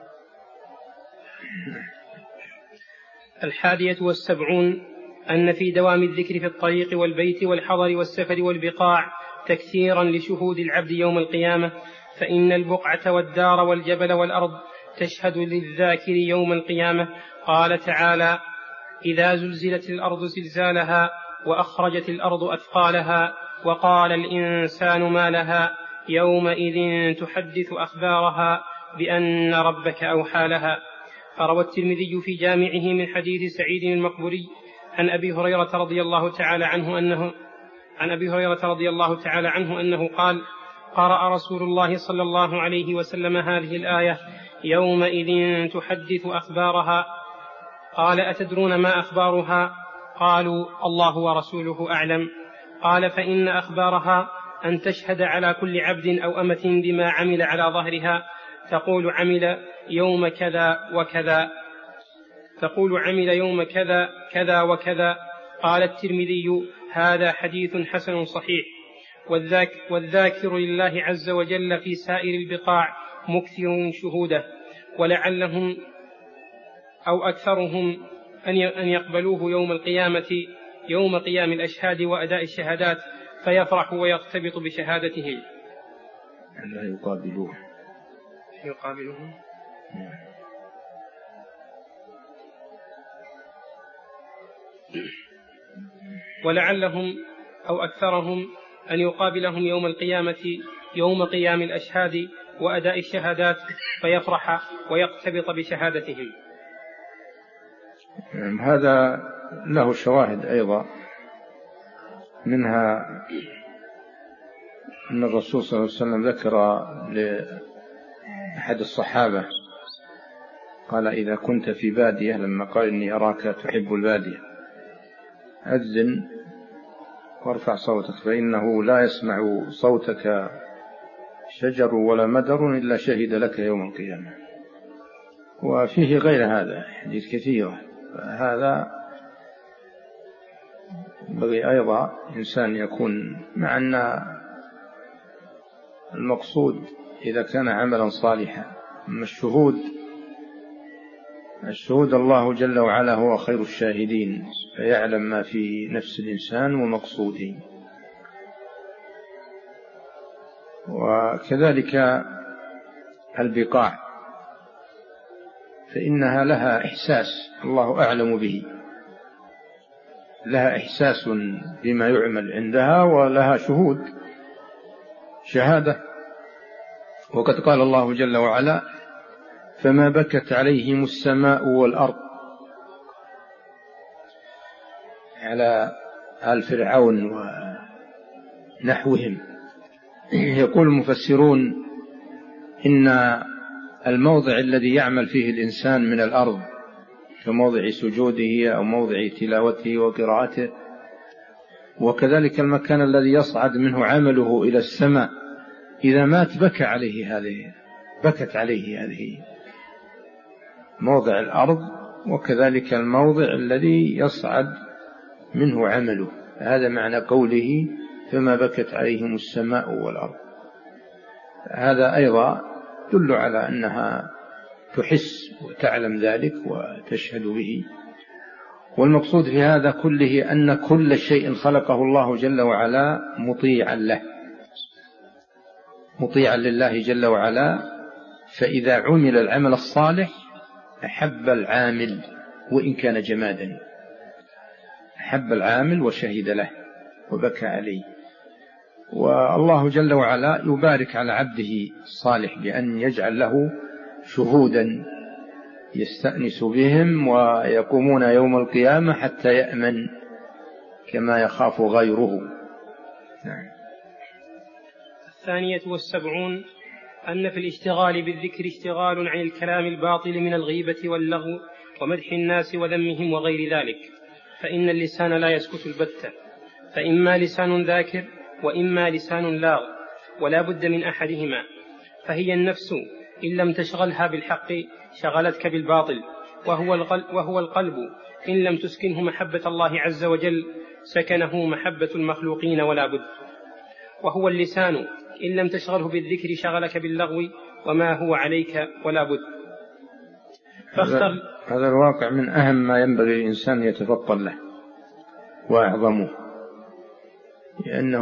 الحادية والسبعون أن في دوام الذكر في الطريق والبيت والحضر والسفر والبقاع تكثيرا لشهود العبد يوم القيامة، فإن البقعة والدار والجبل والأرض تشهد للذاكر يوم القيامة. قال تعالى: إذا زلزلت الأرض زلزالها وأخرجت الأرض أثقالها وقال الإنسان ما لها يومئذ تحدث أخبارها بأن ربك أوحى لها. فروى الترمذي في جامعه من حديث سعيد المقبري عن أبي هريرة رضي الله تعالى عنه أنه عن أبي هريرة رضي الله تعالى عنه أنه قال: قرأ رسول الله صلى الله عليه وسلم هذه الآية: يومئذ تحدث أخبارها. قال: أتدرون ما أخبارها؟ قالوا: الله ورسوله أعلم. قال: فإن أخبارها أن تشهد على كل عبد أو أمة بما عمل على ظهرها، تقول عمل يوم كذا وكذا تقول عمل يوم كذا كذا وكذا. قال الترمذي: هذا حديث حسن صحيح. والذاك والذاكر لله عز وجل في سائر البقاع مكثر شهوده، ولعلهم أو أكثرهم أن يقبلوه يوم القيامة يوم قيام الأشهاد وأداء الشهادات، فيفرح ويرتبط بشهادته.
لا يقابلوه
يقابلهم ولعلهم أو أكثرهم أن يقابلهم يوم القيامة يوم قيام الأشهاد وأداء الشهادات، فيفرح ويرتبط بشهادتهم.
هذا له شواهد أيضا. منها أن الرسول صلى الله عليه وسلم ذكر لأحد الصحابة قال: إذا كنت في بادية، لما قال: إني أراك تحب البادية، أذن وارفع صوتك، فإنه لا يسمع صوتك شجر ولا مدر إلا شهد لك يوم القيامة. وفيه غير هذا حديث كثيرة. هذا بغي أيضا إنسان يكون، مع أن المقصود إذا كان عملا صالحا، أما الشهود الشهود الله جل وعلا هو خير الشاهدين، فيعلم ما في نفس الإنسان ومقصوده. وكذلك البقاع، فإنها لها إحساس الله أعلم به، لها إحساس بما يعمل عندها، ولها شهود شهادة. وقد قال الله جل وعلا: فما بكت عليهم السماء والأرض، على آل فرعون ونحوهم. يقول المفسرون: إن الموضع الذي يعمل فيه الإنسان من الأرض كموضع سجوده أو موضع تلاوته وقراءته، وكذلك المكان الذي يصعد منه عمله إلى السماء، إذا مات بكى عليه هذه بكت عليه هذه موضع الأرض، وكذلك الموضع الذي يصعد منه عمله. هذا معنى قوله: فما بكت عليهم السماء والأرض. هذا أيضا يدل على أنها تحس وتعلم ذلك وتشهد به. والمقصود في هذا كله أن كل شيء خلقه الله جل وعلا مطيعا له، مطيعا لله جل وعلا. فإذا عمل العمل الصالح أحب العامل وإن كان جمادا، أحب العامل وشهد له وبكى عليه. والله جل وعلا يبارك على عبده الصالح بأن يجعل له شهودا يستأنس بهم ويقومون يوم القيامة حتى يأمن كما يخاف غيره. نعم.
الثانية والسبعون أن في الاشتغال بالذكر اشتغال عن الكلام الباطل من الغيبة واللغو ومدح الناس وذمهم وغير ذلك، فإن اللسان لا يسكت البتة، فإما لسان ذاكر وإما لسان لاغ، ولا بد من أحدهما. فهي النفس إن لم تشغلها بالحق شغلتك بالباطل، وهو القلب, وهو القلب إن لم تسكنه محبة الله عز وجل سكنه محبة المخلوقين ولا بد. وهو اللسان إن لم تشغله بالذكر شغلك باللغو وما هو عليك ولا بد.
فاختر. هذا الواقع من أهم ما ينبغي الإنسان يتفطن له وأعظمه، لأنه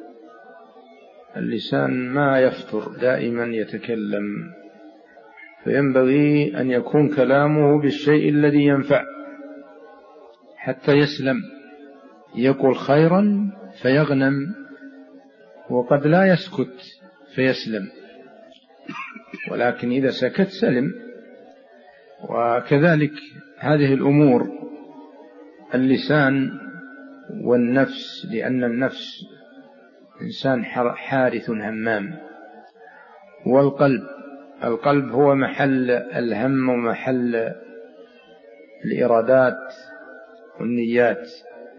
اللسان ما يفتر، دائما يتكلم، فينبغي أن يكون كلامه بالشيء الذي ينفع حتى يسلم، يقول خيرا فيغنم، وقد لا يسكت فيسلم، ولكن إذا سكت سلم. وكذلك هذه الأمور، اللسان والنفس، لأن النفس إنسان حارث همام، والقلب القلب هو محل الهم ومحل الإرادات والنيات.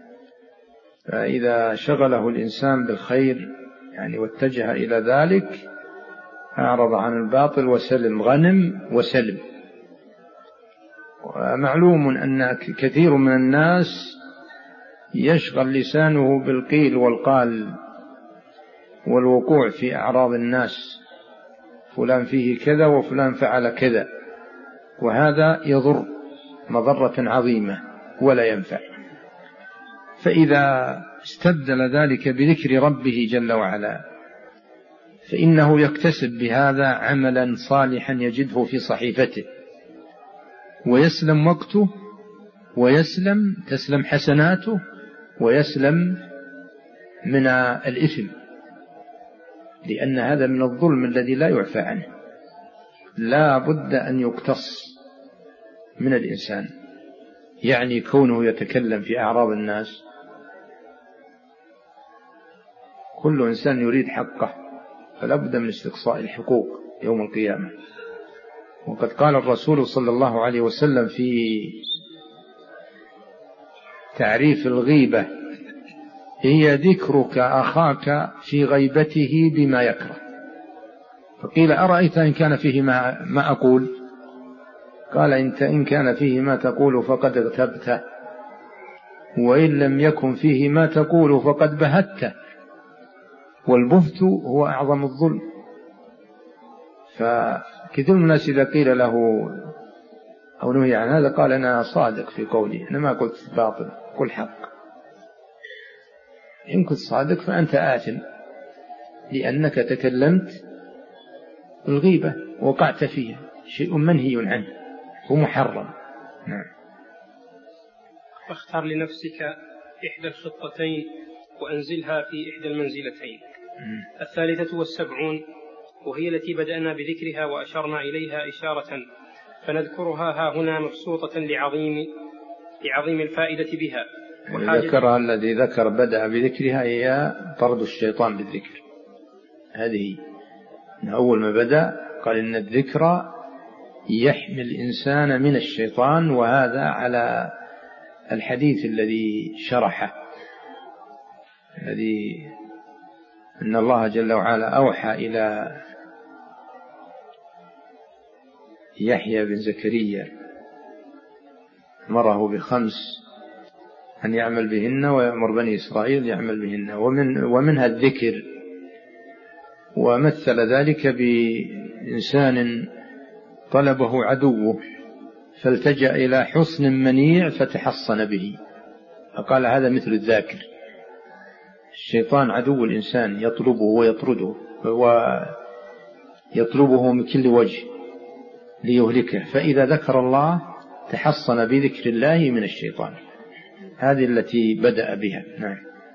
فإذا شغله الإنسان بالخير يعني واتجه إلى ذلك أعرض عن الباطل وسلم، غنم وسلم. ومعلوم أن كثير من الناس يشغل لسانه بالقيل والقال والوقوع في أعراض الناس، فلان فيه كذا وفلان فعل كذا، وهذا يضر مضرة عظيمة ولا ينفع. فإذا استبدل ذلك بذكر ربه جل وعلا فإنه يكتسب بهذا عملا صالحا يجده في صحيفته، ويسلم وقته، ويسلم تسلم حسناته، ويسلم من الإثم، لأن هذا من الظلم الذي لا يعفى عنه، لا بد أن يقتص من الإنسان. يعني كونه يتكلم في أعراض الناس كل إنسان يريد حقه، فلا بد من استقصاء الحقوق يوم القيامة. وقد قال الرسول صلى الله عليه وسلم في تعريف الغيبة: هي ذكرك أخاك في غيبته بما يكره. فقيل: أرأيت إن كان فيه ما, ما أقول؟ قال: إنت إن كان فيه ما تقول فقد اغتبته، وإن لم يكن فيه ما تقول فقد بهته، والبهت هو أعظم الظلم. فكثير من الناس إذا قيل له أو نهي عن هذا قال: أنا صادق في قولي، أنا ما قلت باطل، قل حق. إن كنت صادق فأنت آثم، لأنك تكلمت الغيبة وقعت فيها، شيء منهي عنه ومحرم. نعم.
فاختر لنفسك إحدى الخطتين وأنزلها في إحدى المنزلتين. م. الثالثة والسبعون، وهي التي بدأنا بذكرها وأشرنا إليها إشارة، فنذكرها ها هنا مبسوطة لعظيم لعظيم الفائدة بها.
ذكرها الذي ذكر بدأ بذكرها هي طرد الشيطان بالذكر. هذه من أول ما بدأ قال إن الذكر يحمي الإنسان من الشيطان، وهذا على الحديث الذي شرحه، الذي أن الله جل وعلا أوحى إلى يحيى بن زكريا، أمره بخمس أن يعمل بهن ويأمر بني إسرائيل يعمل بهن، ومن ومنها الذكر. ومثل ذلك بإنسان طلبه عدوه فالتجأ إلى حصن منيع فتحصن به، فقال: هذا مثل الذاكر. الشيطان عدو الإنسان، يطلبه ويطرده ويطلبه من كل وجه ليهلكه، فإذا ذكر الله تحصن بذكر الله من الشيطان. هذه التي بدأ بها. نعم.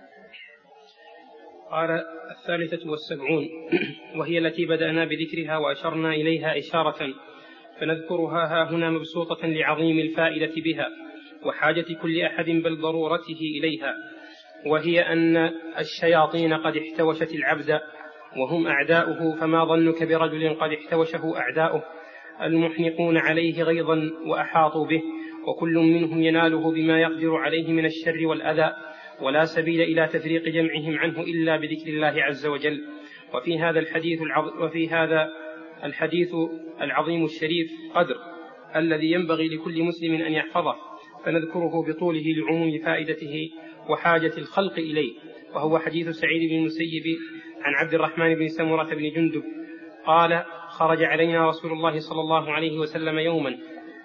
قال: الثالثة والسبعون، وهي التي بدأنا بذكرها وأشرنا إليها إشارة، فنذكرها ها هنا مبسوطة لعظيم الفائدة بها وحاجة كل أحد بل ضرورته إليها، وهي أن الشياطين قد احتوشت العبد وهم أعداؤه، فما ظنك برجل قد احتوشه أعداؤه المحنقون عليه غيظا وأحاطوا به، وكل منهم يناله بما يقدر عليه من الشر والأذى، ولا سبيل إلى تفريق جمعهم عنه إلا بذكر الله عز وجل. وفي هذا الحديث العظ... وفي هذا الحديث العظيم الشريف قدر الذي ينبغي لكل مسلم أن يحفظه، فنذكره بطوله لعموم فائدته وحاجة الخلق إليه. وهو حديث سعيد بن المسيب عن عبد الرحمن بن سمرة بن جندب قال: خرج علينا رسول الله صلى الله عليه وسلم يوما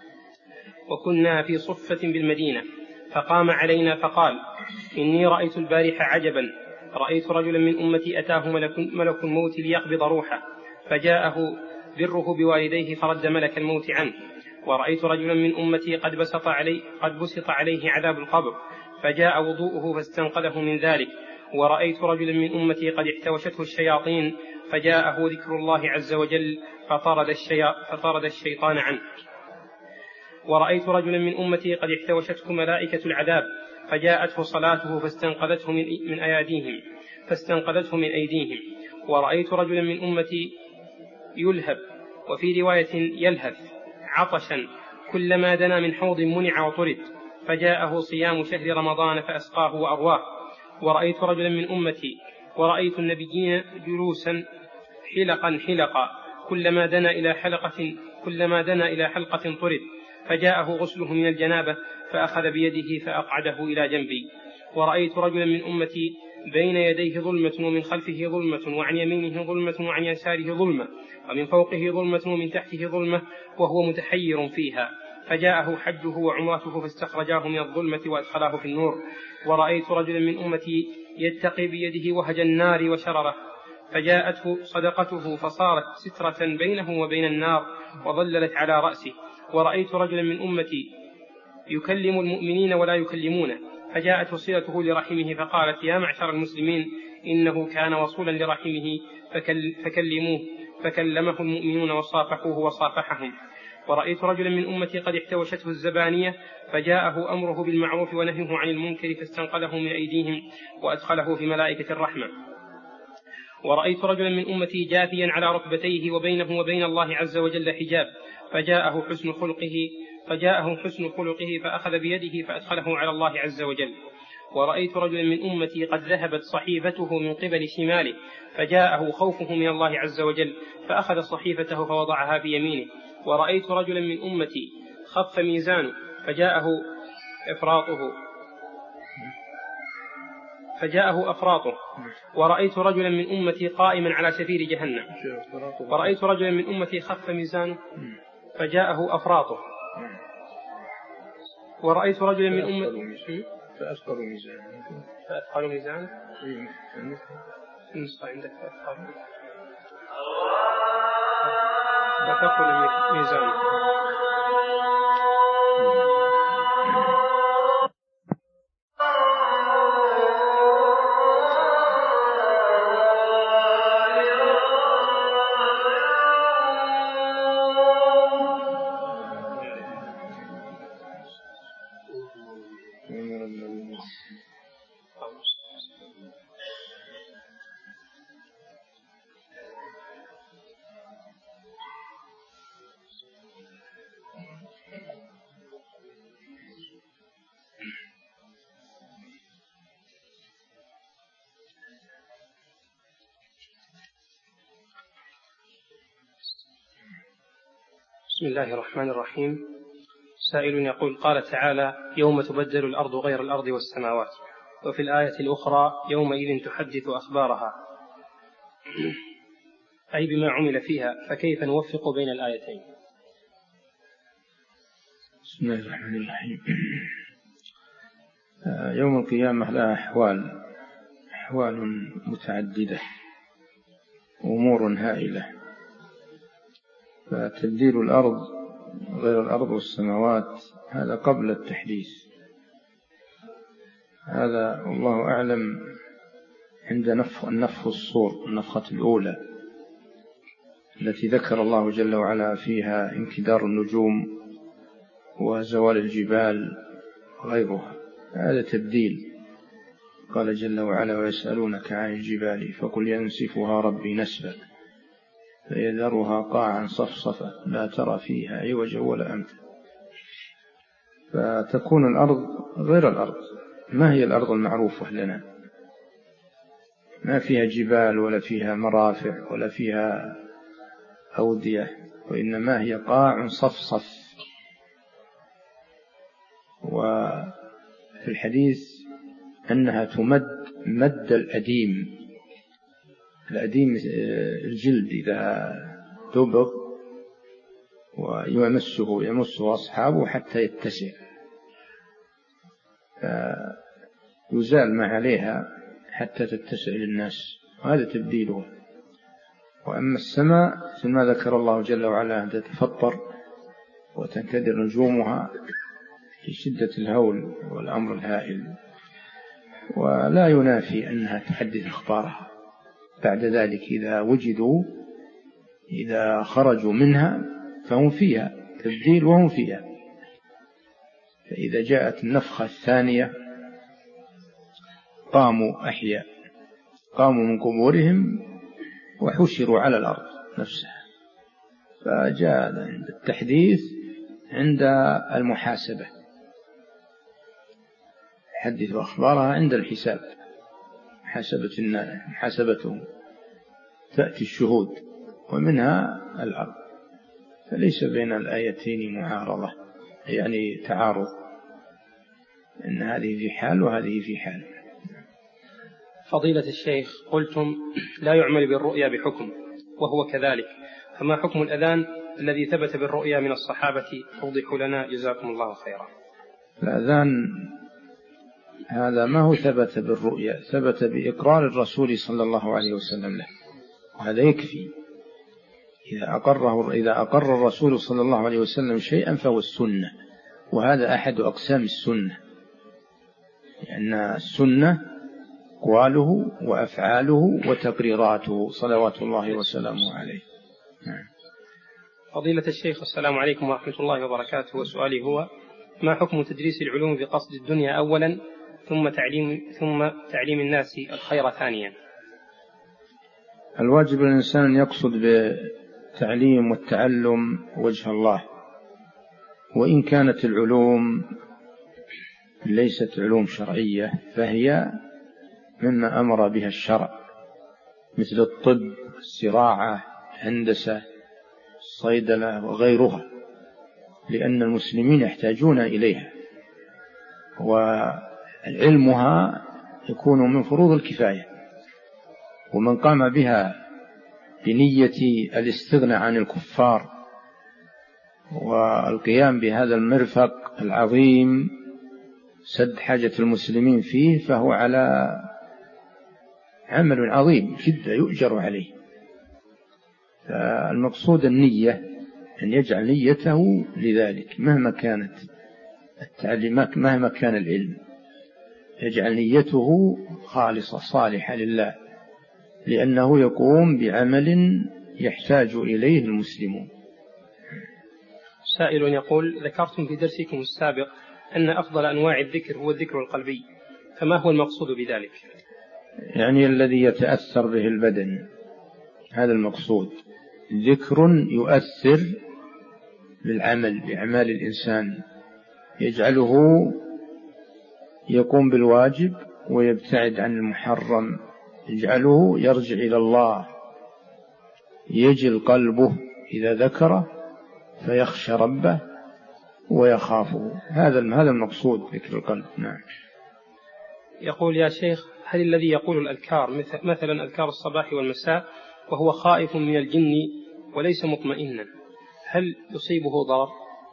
وكنا في صفة بالمدينة، فقام علينا فقال: إني رأيت البارحة عجبا، رأيت رجلا من أمتي أتاه ملك, ملك الموت ليقبض روحه، فجاءه بره بوالديه فرد ملك الموت عنه. ورأيت رجلا من أمتي قد بسط عليه, قد بسط عليه عذاب القبر، فجاء وضوءه فاستنقذه من ذلك. ورأيت رجلا من أمتي قد احتوشته الشياطين، فجاءه ذكر الله عز وجل فطرد, الشيا... فطرد الشيطان عنه. ورأيت رجلا من أمتي قد احتوشته ملائكة العذاب، فجاءته صلاته فاستنقذته من, من أيديهم فاستنقذته من أيديهم. ورأيت رجلا من أمتي يلهب، وفي رواية يلهث عطشا، كلما دنا من حوض منع وطرد، فجاءه صيام شهر رمضان فأسقاه وأرواه. ورأيت رجلا من أمتي ورأيت النبيين جلوسا حلقا حلقا، كلما دنا إلى حلقة كلما دنا إلى حلقة طرد، فجاءه غسله من الجنابة فأخذ بيده فأقعده إلى جنبي. ورأيت رجلا من أمتي بين يديه ظلمة ومن خلفه ظلمة، وعن يمينه ظلمة وعن يساره ظلمة، ومن فوقه ظلمة ومن تحته ظلمة، وهو متحير فيها، فجاءه حجه وعمرته فاستخرجاه من الظلمة وأدخلاه في النور. ورأيت رجلا من أمتي يتقي بيده وهج النار وشرره، فجاءته صدقته فصارت سترة بينه وبين النار وظللت على رأسه. ورأيت رجلا من أمتي يكلم المؤمنين ولا يكلمونه، فجاءته صلته لرحمه فقالت: يا معشر المسلمين، إنه كان وصولا لرحمه فكل فكلموه، فكلمه المؤمنون وصافحوه وصافحهم. ورأيت رجلا من أمتي قد احتوشته الزبانية، فجاءه أمره بالمعروف ونهيه عن المنكر، فاستنقذه من أيديهم وأدخله في ملائكة الرحمة. ورأيت رجلا من أمتي جاثيا على ركبتيه وبينه وبين الله عز وجل حجاب، فجاءه حسن خلقه فجاءه حسن خلقه فأخذ بيده فأدخله على الله عز وجل. ورأيت رجلا من أمتي قد ذهبت صحيفته من قبل شماله، فجاءه خوفه من الله عز وجل فأخذ صحيفته فوضعها بيمينه. ورأيت رجلا من أمتي خف ميزانه فجاءه إفراطه فجاءه أفراطه. ورأيت رجلا من أمتي قائما على شفير جهنم. ورأيت رجلا من أمتي خف ميزانه فجاءه أفراطه. ورأيت رجلا من أمتي
فأثقل ميزانه
فأثقل ميزانه النسخة عندك فأثقل فثقل ميزانه. بسم الله الرحمن الرحيم. سائل يقول: قال تعالى: يوم تبدل الأرض غير الأرض والسماوات، وفي الآية الأخرى: يومئذ تحدث أخبارها، أي بما عمل فيها، فكيف نوفق بين الآيتين؟
بسم الله الرحمن الرحيم. يوم القيامة لها أحوال أحوال متعددة، أمور هائلة. فتبديل الأرض غير الأرض والسماوات هذا قبل التحديث، هذا الله أعلم عند النفخ الصور، النفخة الأولى التي ذكر الله جل وعلا فيها انكدار النجوم وزوال الجبال وغيرها، هذا تبديل. قال جل وعلا: ويسألونك عن الجبال فقل ينسفها ربي نسفا فيذرها قاعا صفصفا لا ترى فيها عوجا ولا أمتا. فتكون الأرض غير الأرض. ما هي الأرض المعروفة لنا؟ ما فيها جبال ولا فيها مرافع ولا فيها أودية، وإنما هي قاع صفصف. وفي الحديث أنها تمد مد الأديم. الأديم الجلد إذا دبغ ويمسه يمسه أصحابه حتى يتسع، يزال ما عليها حتى تتسع للناس، وهذا تبديله. وأما السماء ما ذكر الله جل وعلا أن تتفطر وتنكدر نجومها في شدة الهول والأمر الهائل، ولا ينافي أنها تحدث أخبارها بعد ذلك. إذا وجدوا إذا خرجوا منها فهم فيها تبديل وهم فيها. فإذا جاءت النفخة الثانية قاموا أحياء، قاموا من قبورهم وحشروا على الأرض نفسها. فجاء التحديث عند المحاسبة، حدث أخبارها عند الحساب، محاسبة الناس محاسبتهم، تأتي الشهود ومنها الأرض. فليس بين الآيتين معارضة، يعني تعارض، إن هذه في حال وهذه في حال.
فضيلة الشيخ، قلتم لا يعمل بالرؤيا بحكم، وهو كذلك، فما حكم الأذان الذي ثبت بالرؤيا من الصحابة؟ توضحوا لنا جزاكم الله خيرا.
الأذان هذا ما هو ثبت بالرؤيا، ثبت بإقرار الرسول صلى الله عليه وسلم له، وهذا يكفي. إذا أقره إذا أقر الرسول صلى الله عليه وسلم شيئا فهو السنة، وهذا أحد أقسام السنة، لأن السنة أقواله وأفعاله وتقريراته صلوات الله وسلامه عليه.
فضيلة الشيخ، السلام عليكم ورحمة الله وبركاته. وسؤالي هو: ما حكم تدريس العلوم بقصد الدنيا أولا ثم تعليم ثم تعليم الناس الخير ثانيا؟
الواجب الإنسان أن يقصد بالتعليم والتعلم وجه الله، وإن كانت العلوم ليست علوم شرعية فهي مما أمر بها الشرع، مثل الطب، الزراعة، الهندسة، الصيدلة وغيرها، لأن المسلمين يحتاجون إليها، وعلمها يكون من فروض الكفاية، ومن قام بها بنية الاستغناء عن الكفار والقيام بهذا المرفق العظيم سد حاجة المسلمين فيه فهو على عمل عظيم جدا يؤجر عليه. فالمقصود النية، أن يجعل نيته لذلك مهما كانت التعليمات، مهما كان العلم، يجعل نيته خالصة صالحة لله، لأنه يقوم بعمل يحتاج إليه المسلمون.
سائل يقول: ذكرتم في درسكم السابق أن أفضل أنواع الذكر هو الذكر القلبي، فما هو المقصود بذلك؟
يعني الذي يتأثر به البدن، هذا المقصود، ذكر يؤثر بالعمل، بأعمال الإنسان، يجعله يقوم بالواجب ويبتعد عن المحرم، يجعله يرجع إلى الله، يجل قلبه إذا ذكره فيخشى ربه ويخافه. هذا هذا المقصود، ذكر القلب. نعم.
يقول: يا شيخ، هل الذي يقول الأذكار مثلا أذكار الصباح والمساء وهو خائف من الجن وليس مطمئنا، هل يصيبه ضرر؟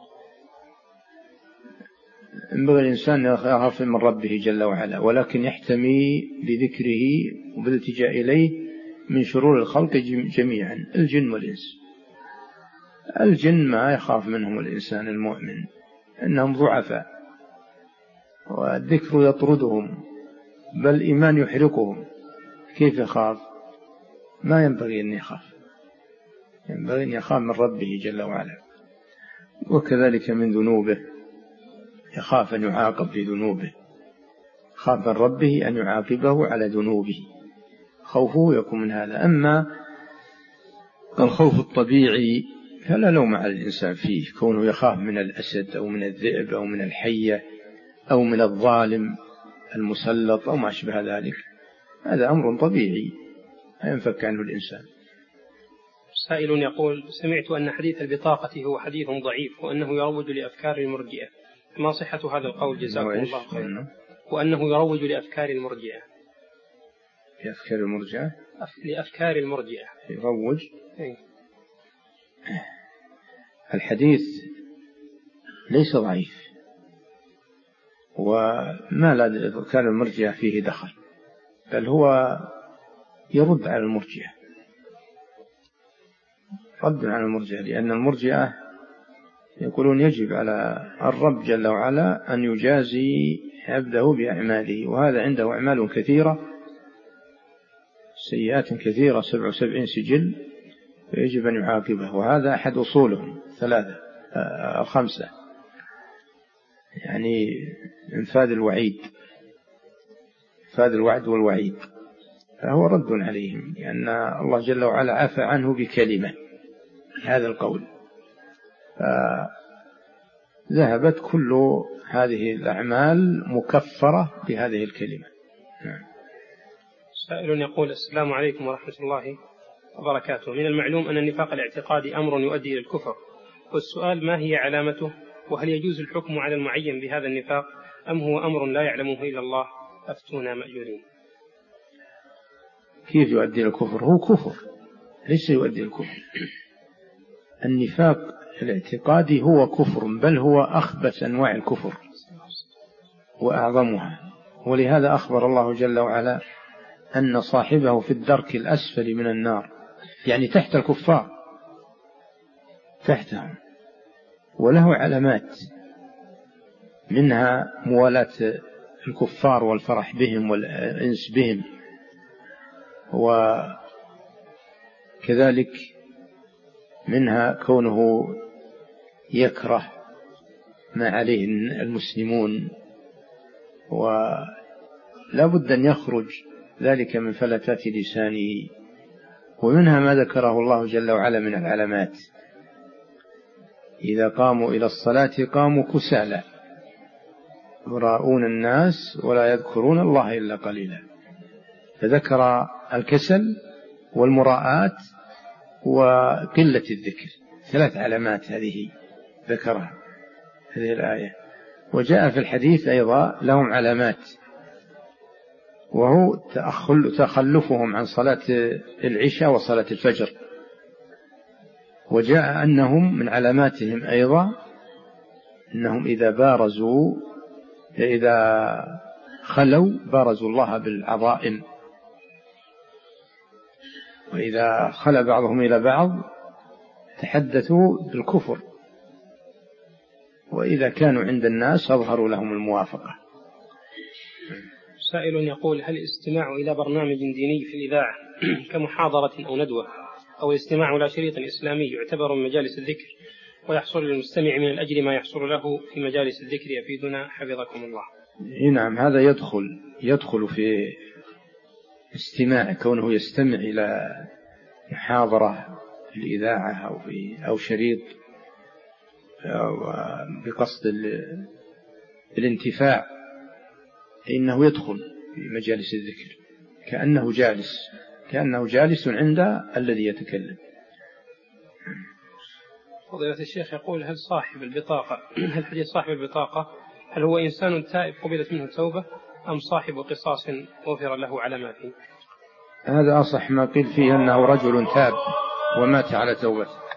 ينبغي الإنسان يخاف من ربه جل وعلا، ولكن يحتمي بذكره وبالالتجاء إليه من شرور الخلق جميعا، الجن والإنس. الجن ما يخاف منهم الإنسان المؤمن، إنهم ضعفاء، والذكر يطردهم، بل الإيمان يحرقهم، كيف يخاف؟ ما ينبغي أن يخاف، ينبغي أن يخاف من ربه جل وعلا. وكذلك من ذنوبه، يخاف أن يعاقب في ذنوبه، خاف من ربه أن يعاقبه على ذنوبه، خوفه يكون من هذا. أما الخوف الطبيعي فلا لوم على الإنسان فيه، كونه يخاف من الأسد أو من الذئب أو من الحية أو من الظالم المسلط أو ما أشبه ذلك، هذا أمر طبيعي لا ينفك عنه الإنسان.
سائل يقول: سمعت أن حديث البطاقة هو حديث ضعيف، وأنه يروج لأفكار المرجئة، ما صحة هذا القول جزاكم الله خيرا؟ وأنه يروج لأفكار المرجئة.
لأفكار المرجئة؟
لأفكار المرجئة
يروج.
أي.
الحديث ليس ضعيف، وما لا أفكار المرجئة فيه دخل، بل هو يرد على المرجئة، رد على المرجئة، لأن المرجئة يقولون يجب على الرب جل وعلا أن يجازي عبده بأعماله، وهذا عنده أعمال كثيرة، سيئات كثيرة، سبع وسبعين سجل، فيجب أن يعاقبه، وهذا أحد أصولهم ثلاثة أو خمسة، يعني انفاذ الوعيد، انفاذ الوعد والوعيد، فهو رد عليهم، لأن الله جل وعلا عفى عنه بكلمة، هذا القول، فذهبت كل هذه الأعمال مكفرة بهذه الكلمة. نعم.
سائل يقول: السلام عليكم ورحمة الله وبركاته. من المعلوم أن النفاق الاعتقادي أمر يؤدي إلى الكفر، والسؤال: ما هي علامته؟ وهل يجوز الحكم على المعين بهذا النفاق أم هو أمر لا يعلمه إلا الله؟ أفتونا مأجورين.
كيف يؤدي إلى الكفر؟ هو كفر، ليس يؤدي إلى الكفر. النفاق الاعتقادي هو كفر، بل هو أخبث أنواع الكفر وأعظمها، ولهذا أخبر الله جل وعلا أن صاحبه في الدرك الأسفل من النار، يعني تحت الكفار، تحتهم، وله علامات، منها موالاة الكفار والفرح بهم والأنس بهم، وكذلك منها كونه يكره ما عليه المسلمون، ولا بد أن يخرج ذلك من فلتات لسانه ومنها ما ذكره الله جل وعلا من العلامات: إذا قاموا إلى الصلاة قاموا كسالى يراءون الناس ولا يذكرون الله إلا قليلا. فذكر الكسل والمراءات وقلة الذكر، ثلاث علامات هذه ذكرها هذه الآية. وجاء في الحديث أيضا لهم علامات، وهو تخلفهم عن صلاة العشاء وصلاة الفجر. وجاء أنهم من علاماتهم أيضا أنهم إذا بارزوا إذا خلوا بارزوا الله بالعظائم، وإذا خلى بعضهم إلى بعض تحدثوا بالكفر، وإذا كانوا عند الناس أظهروا لهم الموافقة.
سائل يقول: هل الاستماع إلى برنامج ديني في الإذاعة كمحاضرة أو ندوة أو الاستماع إلى شريط إسلامي يعتبر من مجالس الذكر ويحصل للمستمع من الأجر ما يحصل له في مجالس الذكر؟ يفيدنا حفظكم الله.
نعم، هذا يدخل يدخل في استماع، كونه يستمع إلى محاضرة في الإذاعة أو في أو شريط أو بقصد الانتفاع، إنه يدخل في مجالس الذكر كأنه جالس كأنه جالس عند الذي يتكلم.
فضيلة الشيخ يقول: هل صاحب البطاقة هل حديث صاحب البطاقة هل هو إنسان تائب قبلت منه توبة أم صاحب قصاص غفر له على ما فيه؟
هذا أصح ما قيل فيه، أنه رجل تاب ومات على توبته.